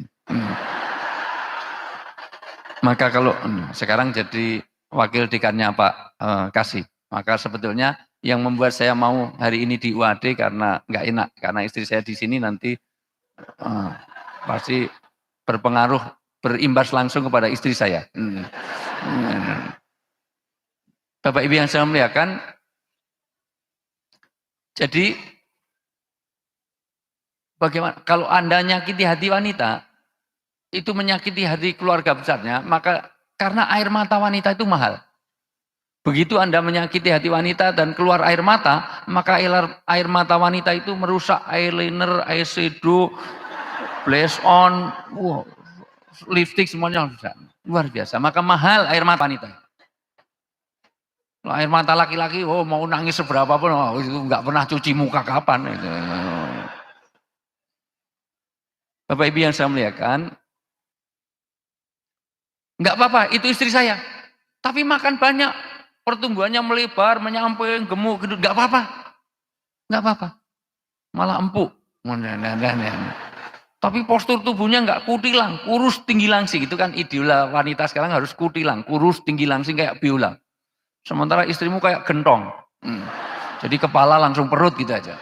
E: Maka kalau sekarang jadi wakil dekannya Pak Kasih, maka sebetulnya yang membuat saya mau hari ini di UAD karena nggak enak, karena istri saya di sini nanti pasti berpengaruh, berimbas langsung kepada istri saya. Bapak Ibu yang saya muliakan, jadi bagaimana kalau Anda nyakiti hati wanita, itu menyakiti hati keluarga besarnya, maka karena air mata wanita itu mahal. Begitu Anda menyakiti hati wanita dan keluar air mata, maka air mata wanita itu merusak eyeliner, eyeshadow, blush on, lipstick semuanya luar biasa. Maka mahal air mata wanita. Kalau air mata laki-laki, mau nangis seberapa pun, itu nggak pernah cuci muka kapan. Bapak Ibu yang saya muliakan, nggak apa-apa, itu istri saya. Tapi makan banyak, pertumbuhannya melebar, menyamping, gemuk, gendut, nggak apa-apa. Nggak apa-apa. Malah empuk. Tapi postur tubuhnya nggak kutilang, kurus tinggi langsing. Itu kan idola wanita sekarang harus kutilang, kurus tinggi langsing kayak biola. Sementara istrimu kayak gentong. Jadi kepala langsung perut gitu aja.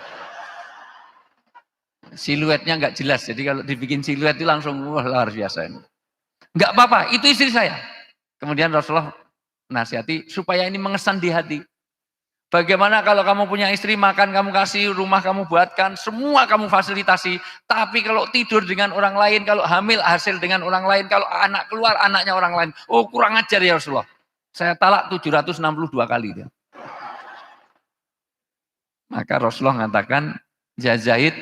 E: Siluetnya nggak jelas. Jadi kalau dibikin siluet itu langsung luar biasa ini. Enggak apa-apa, itu istri saya. Kemudian Rasulullah nasihati supaya ini mengesan di hati. Bagaimana kalau kamu punya istri, makan kamu kasih, rumah kamu buatkan, semua kamu fasilitasi. Tapi kalau tidur dengan orang lain, kalau hamil hasil dengan orang lain, kalau anak keluar anaknya orang lain. Kurang ajar ya Rasulullah. Saya talak 762 kali. Maka Rasulullah mengatakan, ya Zaid,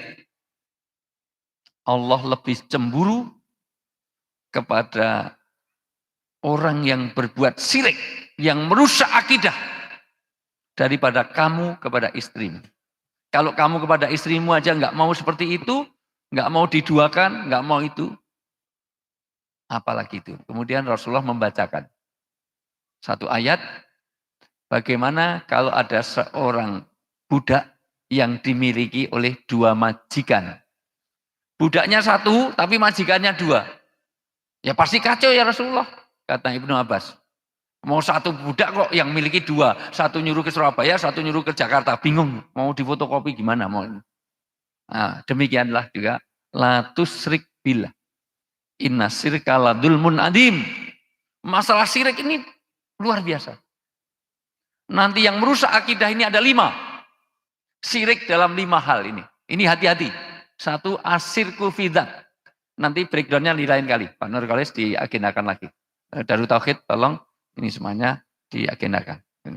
E: Allah lebih cemburu kepada orang yang berbuat syirik, yang merusak akidah daripada kamu kepada istrimu. Kalau kamu kepada istrimu aja nggak mau seperti itu, nggak mau diduakan, nggak mau itu, apalagi itu. Kemudian Rasulullah membacakan satu ayat, bagaimana kalau ada seorang budak yang dimiliki oleh dua majikan. Budaknya satu, tapi majikannya dua. Ya pasti kacau ya Rasulullah, kata Ibnu Abbas. Mau satu budak kok yang miliki dua. Satu nyuruh ke Surabaya, satu nyuruh ke Jakarta. Bingung, mau difotokopi gimana. Nah, demikianlah juga. La tusrik billah. Inna syirka ladulmun adim. Masalah syirik ini luar biasa. Nanti yang merusak akidah ini ada 5. Syirik dalam 5 hal ini. Ini hati-hati. 1, asyirku fidzat. Nanti breakdownnya di lain kali. Pak Nurkolis diagendakan lagi. Darut Tauhid tolong ini semuanya diagendakan. Ini.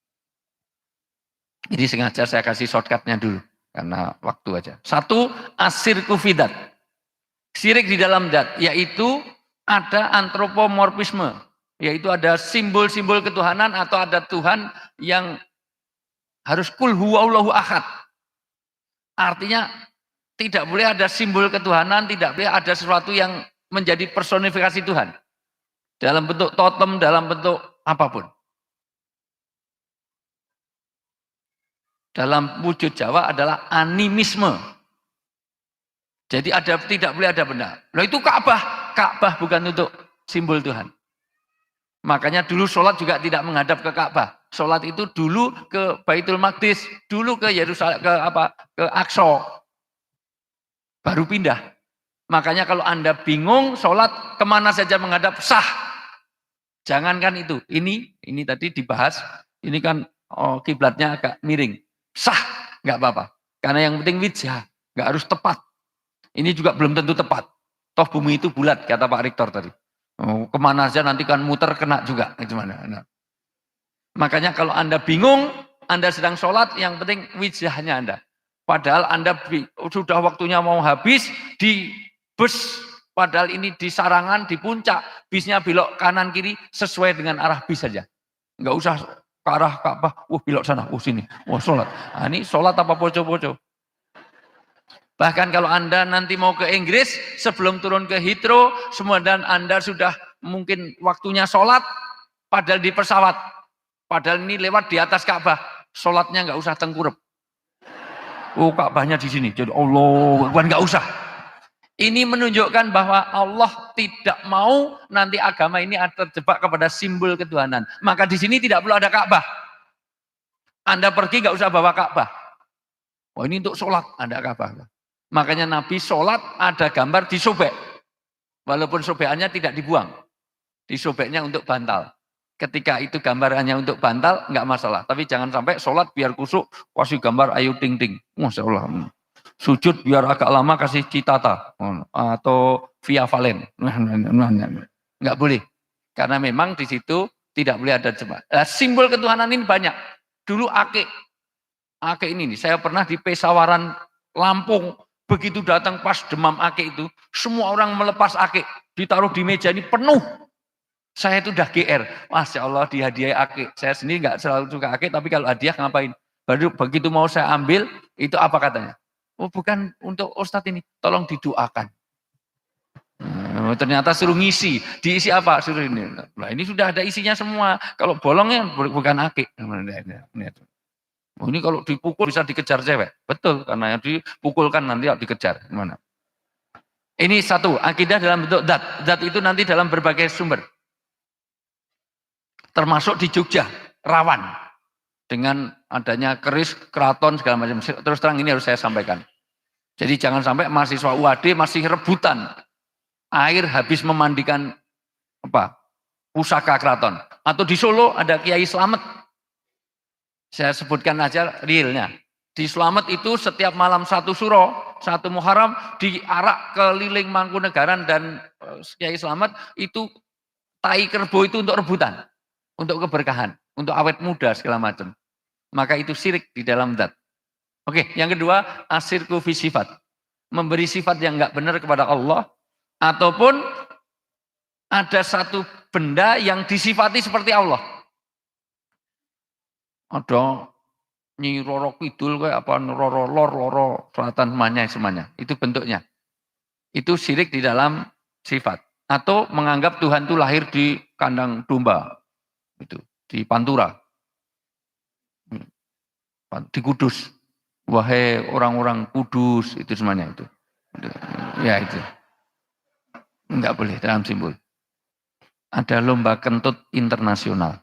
E: Jadi sengaja saya kasih shortcutnya dulu. Karena waktu aja. 1, asyirku fidzat. Syirik di dalam zat. Yaitu ada antropomorfisme. Yaitu ada simbol-simbol ketuhanan atau ada Tuhan yang harus kul huwallahu ahad. Artinya tidak boleh ada simbol ketuhanan, tidak boleh ada sesuatu yang menjadi personifikasi Tuhan. Dalam bentuk totem, dalam bentuk apapun. Dalam wujud Jawa adalah animisme. Jadi tidak boleh ada benda. Nah itu Ka'bah. Ka'bah bukan untuk simbol Tuhan. Makanya dulu sholat juga tidak menghadap ke Ka'bah. Sholat itu dulu ke Baitul Maqdis, dulu ke Yerusalem, ke Aqsa. Baru pindah. Makanya kalau Anda bingung sholat kemana saja menghadap sah. Jangankan itu. Ini tadi dibahas. Ini kan kiblatnya agak miring. Sah, nggak apa-apa. Karena yang penting wijah, nggak harus tepat. Ini juga belum tentu tepat. Toh bumi itu bulat, kata Pak Rektor tadi. Kemana saja nanti kan muter kena juga. Nah. Makanya kalau Anda bingung, Anda sedang sholat, yang penting wijahnya Anda. Padahal Anda sudah waktunya mau habis, di bus, padahal ini di sarangan, di puncak, bisnya belok kanan kiri, sesuai dengan arah bis saja. Enggak usah ke arah Ka'bah, belok sana, sini, sholat. Nah, ini sholat apa poco-poco. Bahkan kalau Anda nanti mau ke Inggris, sebelum turun ke Heathrow, semua dan Anda sudah mungkin waktunya sholat, padahal di pesawat. Padahal ini lewat di atas Ka'bah, sholatnya nggak usah tengkurap. Ka'bahnya di sini, jadi Allah, nggak usah. Ini menunjukkan bahwa Allah tidak mau nanti agama ini terjebak kepada simbol ketuhanan. Maka di sini tidak perlu ada Ka'bah. Anda pergi nggak usah bawa Ka'bah. Ini untuk sholat, ada Ka'bah. Makanya Nabi sholat ada gambar disobek. Walaupun sobekannya tidak dibuang. Disobeknya untuk bantal. Ketika itu gambarannya untuk bantal, nggak masalah. Tapi jangan sampai sholat biar kusuk, kasih gambar ayu ting ting. Masya Allah. Sujud biar agak lama kasih citata. Atau via valen. Nggak boleh. Karena memang di situ tidak boleh ada jemaah. Simbol ketuhanan ini banyak. Dulu akik. Akik ini nih, saya pernah di Pesawaran, Lampung. Begitu datang pas demam akik itu, semua orang melepas akik, ditaruh di meja ini penuh. Saya itu udah GR, Masya Allah dihadiahi akik. Saya sendiri nggak selalu suka akik, tapi kalau hadiah ngapain? Baru begitu mau saya ambil, itu apa katanya? Bukan untuk Ustadz ini, tolong didoakan. Ternyata suruh ngisi, diisi apa? Suruh ini. Nah ini sudah ada isinya semua. Kalau bolongnya bukan akik. Ini kalau dipukul bisa dikejar cewek. Betul, karena yang dipukulkan nanti dikejar. Gimana? Ini satu, akidah dalam bentuk zat. Zat itu nanti dalam berbagai sumber. Termasuk di Jogja, rawan. Dengan adanya keris, keraton, segala macam. Terus terang ini harus saya sampaikan. Jadi jangan sampai mahasiswa UAD masih rebutan. Air habis memandikan pusaka keraton. Atau di Solo ada Kiai Slamet. Saya sebutkan aja realnya. Di Slamet itu setiap malam 1 Suro, 1 Muharram, diarak keliling Mangkunegaran dan Kiai Slamet itu tai kerbau itu untuk rebutan. Untuk keberkahan, untuk awet muda segala macam. Maka itu syirik di dalam zat. Oke, yang kedua, asyirku fi sifat. Memberi sifat yang enggak benar kepada Allah. Ataupun ada satu benda yang disifati seperti Allah. Ada Nyi Roro Kidul kayak apa, Roro Lor, Roro Selatan, semuanya. Itu bentuknya. Itu syirik di dalam sifat. Atau menganggap Tuhan itu lahir di kandang domba. Itu, di Pantura. Di Kudus. Wahai orang-orang Kudus, itu semuanya itu. Ya itu. Enggak boleh dalam simbol. Ada lomba kentut internasional.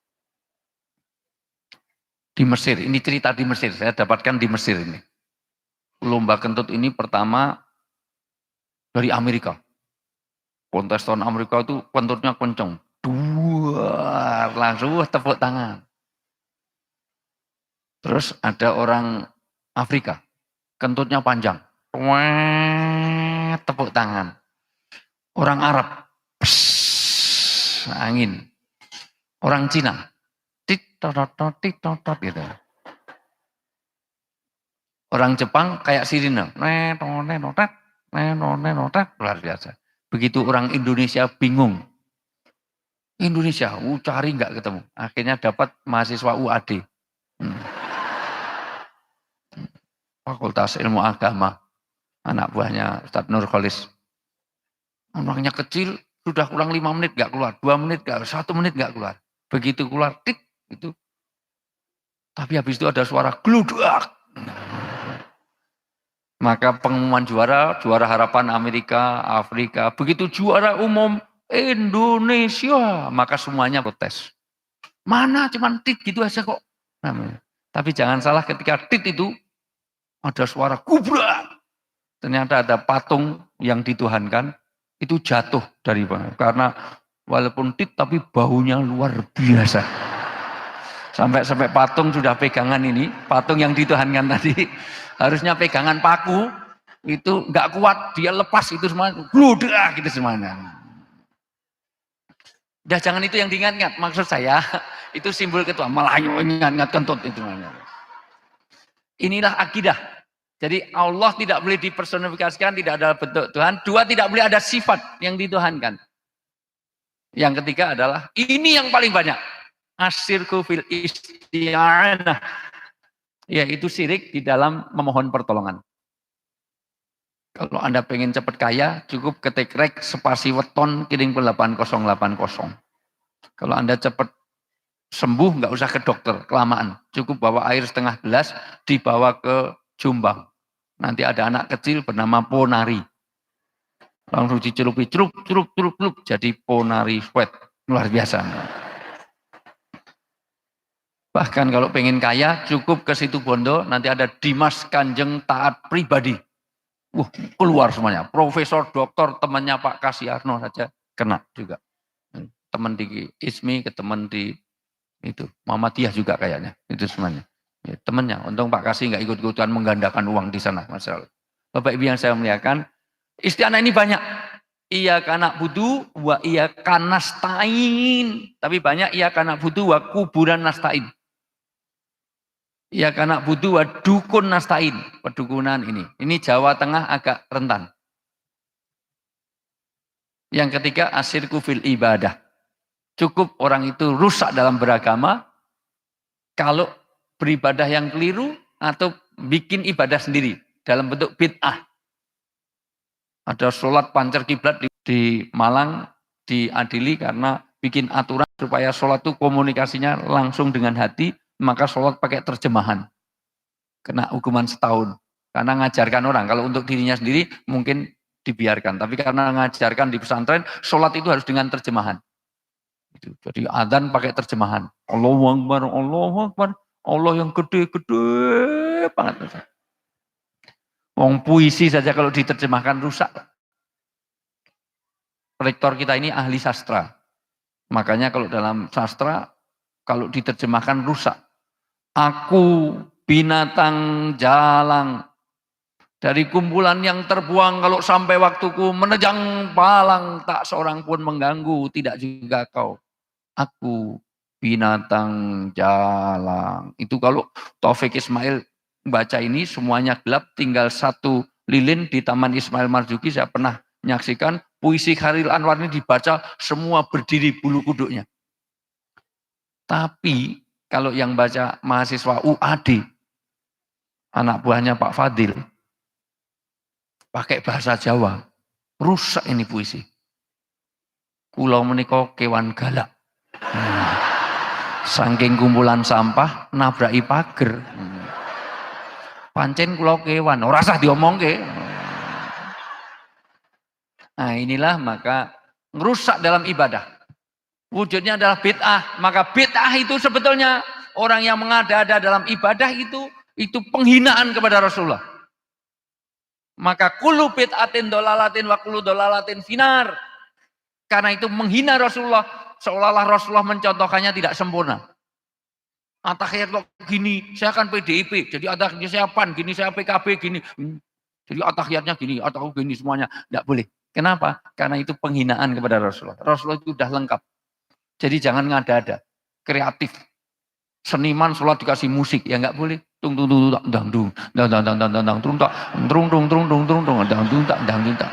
E: Di Mesir, ini cerita di Mesir, saya dapatkan di Mesir ini. Lomba kentut ini pertama dari Amerika. Kontestan Amerika itu kentutnya kenceng. Langsung tepuk tangan. Terus ada orang Afrika. Kentutnya panjang. Tepuk tangan. Orang Arab. Pss, angin. Orang Cina. Tit-tot-tot, tit-tot-tot gitu. Orang Jepang kayak sirine. Luar biasa. Begitu orang Indonesia bingung. Indonesia, cari nggak ketemu. Akhirnya dapat mahasiswa UAD. Fakultas Ilmu Agama. Anak buahnya Ustadz Nurholis. Orangnya kecil, sudah kurang 5 menit nggak keluar. 2 menit nggak, 1 menit nggak keluar. Begitu keluar, tik, itu. Tapi habis itu ada suara gludak. Maka pengumuman juara harapan Amerika, Afrika, begitu juara umum Indonesia, maka semuanya protes. Mana cuman tit gitu aja kok. Tapi jangan salah ketika tit itu ada suara gubrak. Ternyata ada patung yang dituhankan, itu jatuh dari bawah. Karena walaupun tit tapi baunya luar biasa. Sampai patung sudah pegangan ini, patung yang dituhankan tadi, harusnya pegangan paku, itu nggak kuat, dia lepas itu semua, gludak gitu semuanya. Udah jangan itu yang diingat-ingat, maksud saya, itu simbol ketua, malah ingat-ingat kentut itu. Inilah akidah. Jadi Allah tidak boleh dipersonifikasikan, tidak ada bentuk Tuhan. 2, tidak boleh ada sifat yang dituhankan. Yang ketiga adalah, ini yang paling banyak. Asyirku fil isti'anah, yaitu syirik di dalam memohon pertolongan. Kalau Anda pengen cepat kaya, cukup ketik rek spasi weton kiring 8080. Kalau Anda cepat sembuh, nggak usah ke dokter, kelamaan. Cukup bawa air setengah gelas, dibawa ke Jombang. Nanti ada anak kecil bernama Ponari. Langsung dicelupi, celup, jadi Ponari sweat. Luar biasa. Bahkan kalau pengen kaya, cukup ke situ Bondo, nanti ada Dimas Kanjeng Taat Pribadi. Keluar semuanya. Profesor, doktor, temannya Pak Kasiarno saja kena juga. Teman di ISMI, ke teman di itu Muhammadiyah juga kayaknya. Itu semuanya. Ya, temannya. Untung Pak Kasi nggak ikut-ikutan menggandakan uang di sana. Masalah. Bapak Ibu yang saya muliakan, isti'anah ini banyak. Iya kanak budu, wa iya kanastain. Tapi banyak iya kanak budu, wa kuburan nastain. Ya karena butuh dukun nastain, pedukunan ini. Ini Jawa Tengah agak rentan. Yang ketiga, asyirku fil ibadah. Cukup orang itu rusak dalam beragama kalau beribadah yang keliru atau bikin ibadah sendiri dalam bentuk bid'ah. Ada sholat pancar kiblat di Malang diadili karena bikin aturan supaya sholat itu komunikasinya langsung dengan hati. Maka sholat pakai terjemahan. Kena hukuman setahun. Karena ngajarkan orang. Kalau untuk dirinya sendiri mungkin dibiarkan. Tapi karena ngajarkan di pesantren, sholat itu harus dengan terjemahan. Jadi adzan pakai terjemahan. Allahu Akbar, Allahu Akbar. Allah yang gede-gede banget. Wong puisi saja kalau diterjemahkan rusak. Rektor kita ini ahli sastra. Makanya kalau dalam sastra, kalau diterjemahkan rusak. Aku binatang jalang dari kumpulan yang terbuang, kalau sampai waktuku menejang palang, tak seorang pun mengganggu, tidak juga kau. Aku binatang jalang. Itu kalau Taufik Ismail baca ini semuanya gelap, tinggal satu lilin di Taman Ismail Marzuki. Saya pernah menyaksikan puisi Khairil Anwar ini dibaca, semua berdiri bulu kuduknya. Tapi kalau yang baca mahasiswa UAD, anak buahnya Pak Fadil, pakai bahasa Jawa, rusak ini puisi. Kulau menika kewan galak. Saking kumpulan sampah, nabraki pager. Pancen kulau kewan, ora usah diomongke. Nah inilah maka ngerusak dalam ibadah. Wujudnya adalah bid'ah. Maka bid'ah itu sebetulnya orang yang mengada-ada dalam ibadah itu penghinaan kepada Rasulullah. Maka kullu bid'atin dolalatin wa kullu dolalatin finar. Karena itu menghina Rasulullah, seolah-olah Rasulullah mencontohkannya tidak sempurna. Atahiyat kok gini, saya kan PDIP, jadi atahiyatnya saya PAN, gini saya PKB, gini. Jadi atahiyatnya gini, atau gini semuanya. Tidak boleh. Kenapa? Karena itu penghinaan kepada Rasulullah. Rasulullah itu sudah lengkap. Jadi jangan ngada-ada. Kreatif. Seniman sholat dikasih musik, ya nggak boleh. Tung tung tung dang dang dung dang dang dang dang dang dang tung tak tung tung tung tung tung tung dang dung tak dang dung tak.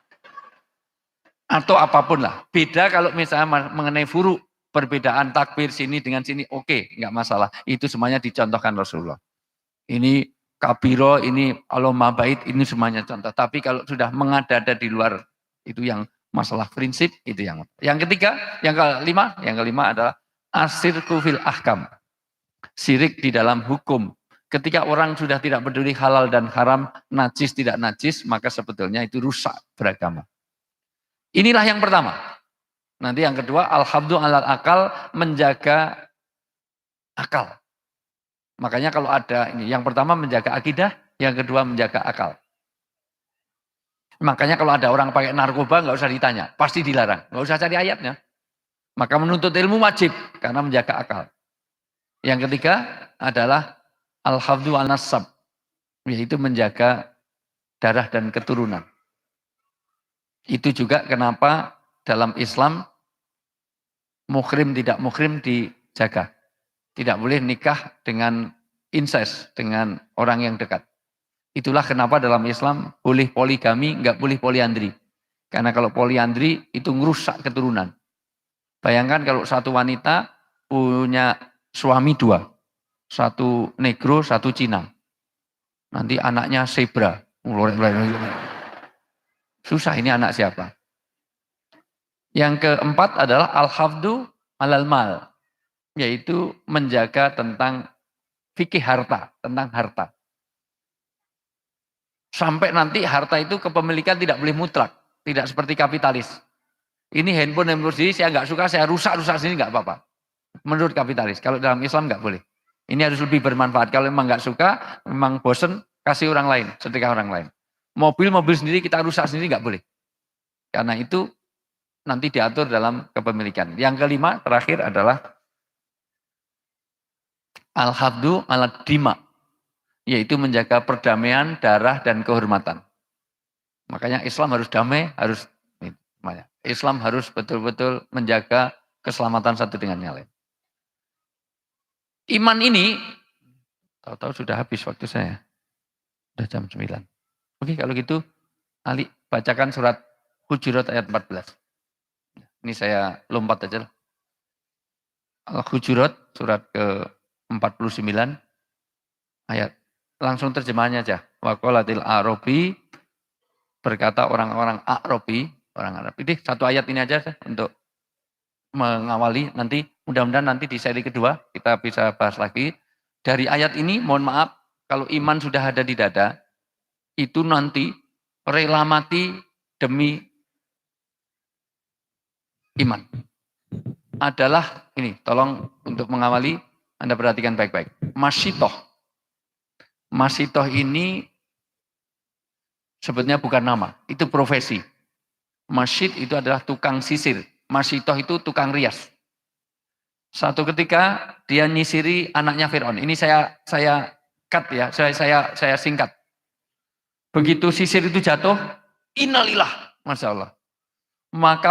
E: Atau apapun lah. Beda kalau misalnya mengenai furu, perbedaan takbir sini dengan sini, oke, nggak masalah. Itu semuanya dicontohkan Rasulullah. Ini kabiro, ini Allahumma bait, ini semuanya contoh. Tapi kalau sudah mengada-ada di luar, itu yang masalah prinsip, itu yang ketiga, yang kelima adalah asyirku fil ahkam. Syirik di dalam hukum. Ketika orang sudah tidak peduli halal dan haram, najis tidak najis, maka sebetulnya itu rusak beragama. Inilah yang pertama. Nanti yang kedua, alhamdulillah akal, menjaga akal. Makanya kalau ada ini, yang pertama menjaga akidah, yang kedua menjaga akal. Makanya kalau ada orang pakai narkoba, nggak usah ditanya, pasti dilarang, nggak usah cari ayatnya. Maka menuntut ilmu wajib, karena menjaga akal. Yang ketiga adalah alhamdulillah nasab, yaitu menjaga darah dan keturunan. Itu juga kenapa dalam Islam muhrim tidak muhrim dijaga. Tidak boleh nikah dengan incest, dengan orang yang dekat. Itulah kenapa dalam Islam boleh poligami, nggak boleh poliandri. Karena kalau poliandri itu ngerusak keturunan. Bayangkan kalau satu wanita punya suami dua. Satu negro, satu Cina. Nanti anaknya zebra. Susah, ini anak siapa? Yang keempat adalah al-hafdu alal mal, yaitu menjaga tentang fikih harta, tentang harta. Sampai nanti harta itu kepemilikan tidak boleh mutlak, tidak seperti kapitalis. Ini handphone sendiri saya nggak suka, saya rusak sendiri nggak apa-apa. Menurut kapitalis, kalau dalam Islam nggak boleh. Ini harus lebih bermanfaat. Kalau memang nggak suka, memang bosen, kasih orang lain, sedekah orang lain. Mobil sendiri kita rusak sendiri nggak boleh. Karena itu nanti diatur dalam kepemilikan. Yang kelima, terakhir adalah al-hafdu ala dima, yaitu menjaga perdamaian, darah, dan kehormatan. Makanya Islam harus damai, Islam harus betul-betul menjaga keselamatan satu dengan yang lain. Iman ini, tahu-tahu sudah habis waktu saya. Sudah jam 9. Oke, kalau gitu, Ali bacakan surat Hujurat ayat 14. Ini saya lompat aja. Al-Hujurat surat ke-49 ayat. Langsung terjemahannya aja. Wa qalatil Arabi, berkata orang-orang Arabi, orang Arab. Ini satu ayat ini aja untuk mengawali. Nanti mudah-mudahan nanti di seri kedua kita bisa bahas lagi. Dari ayat ini mohon maaf kalau iman sudah ada di dada, itu nanti rela mati demi iman. Adalah ini, tolong untuk mengawali Anda perhatikan baik-baik. Masyitoh. Masyitoh ini sebetulnya bukan nama, itu profesi. Masyid itu adalah tukang sisir. Masyitoh itu tukang rias. Satu ketika dia nyisiri anaknya Fir'aun. Ini saya cut ya, saya singkat. Begitu sisir itu jatuh, innalillah, Masya Allah. Maka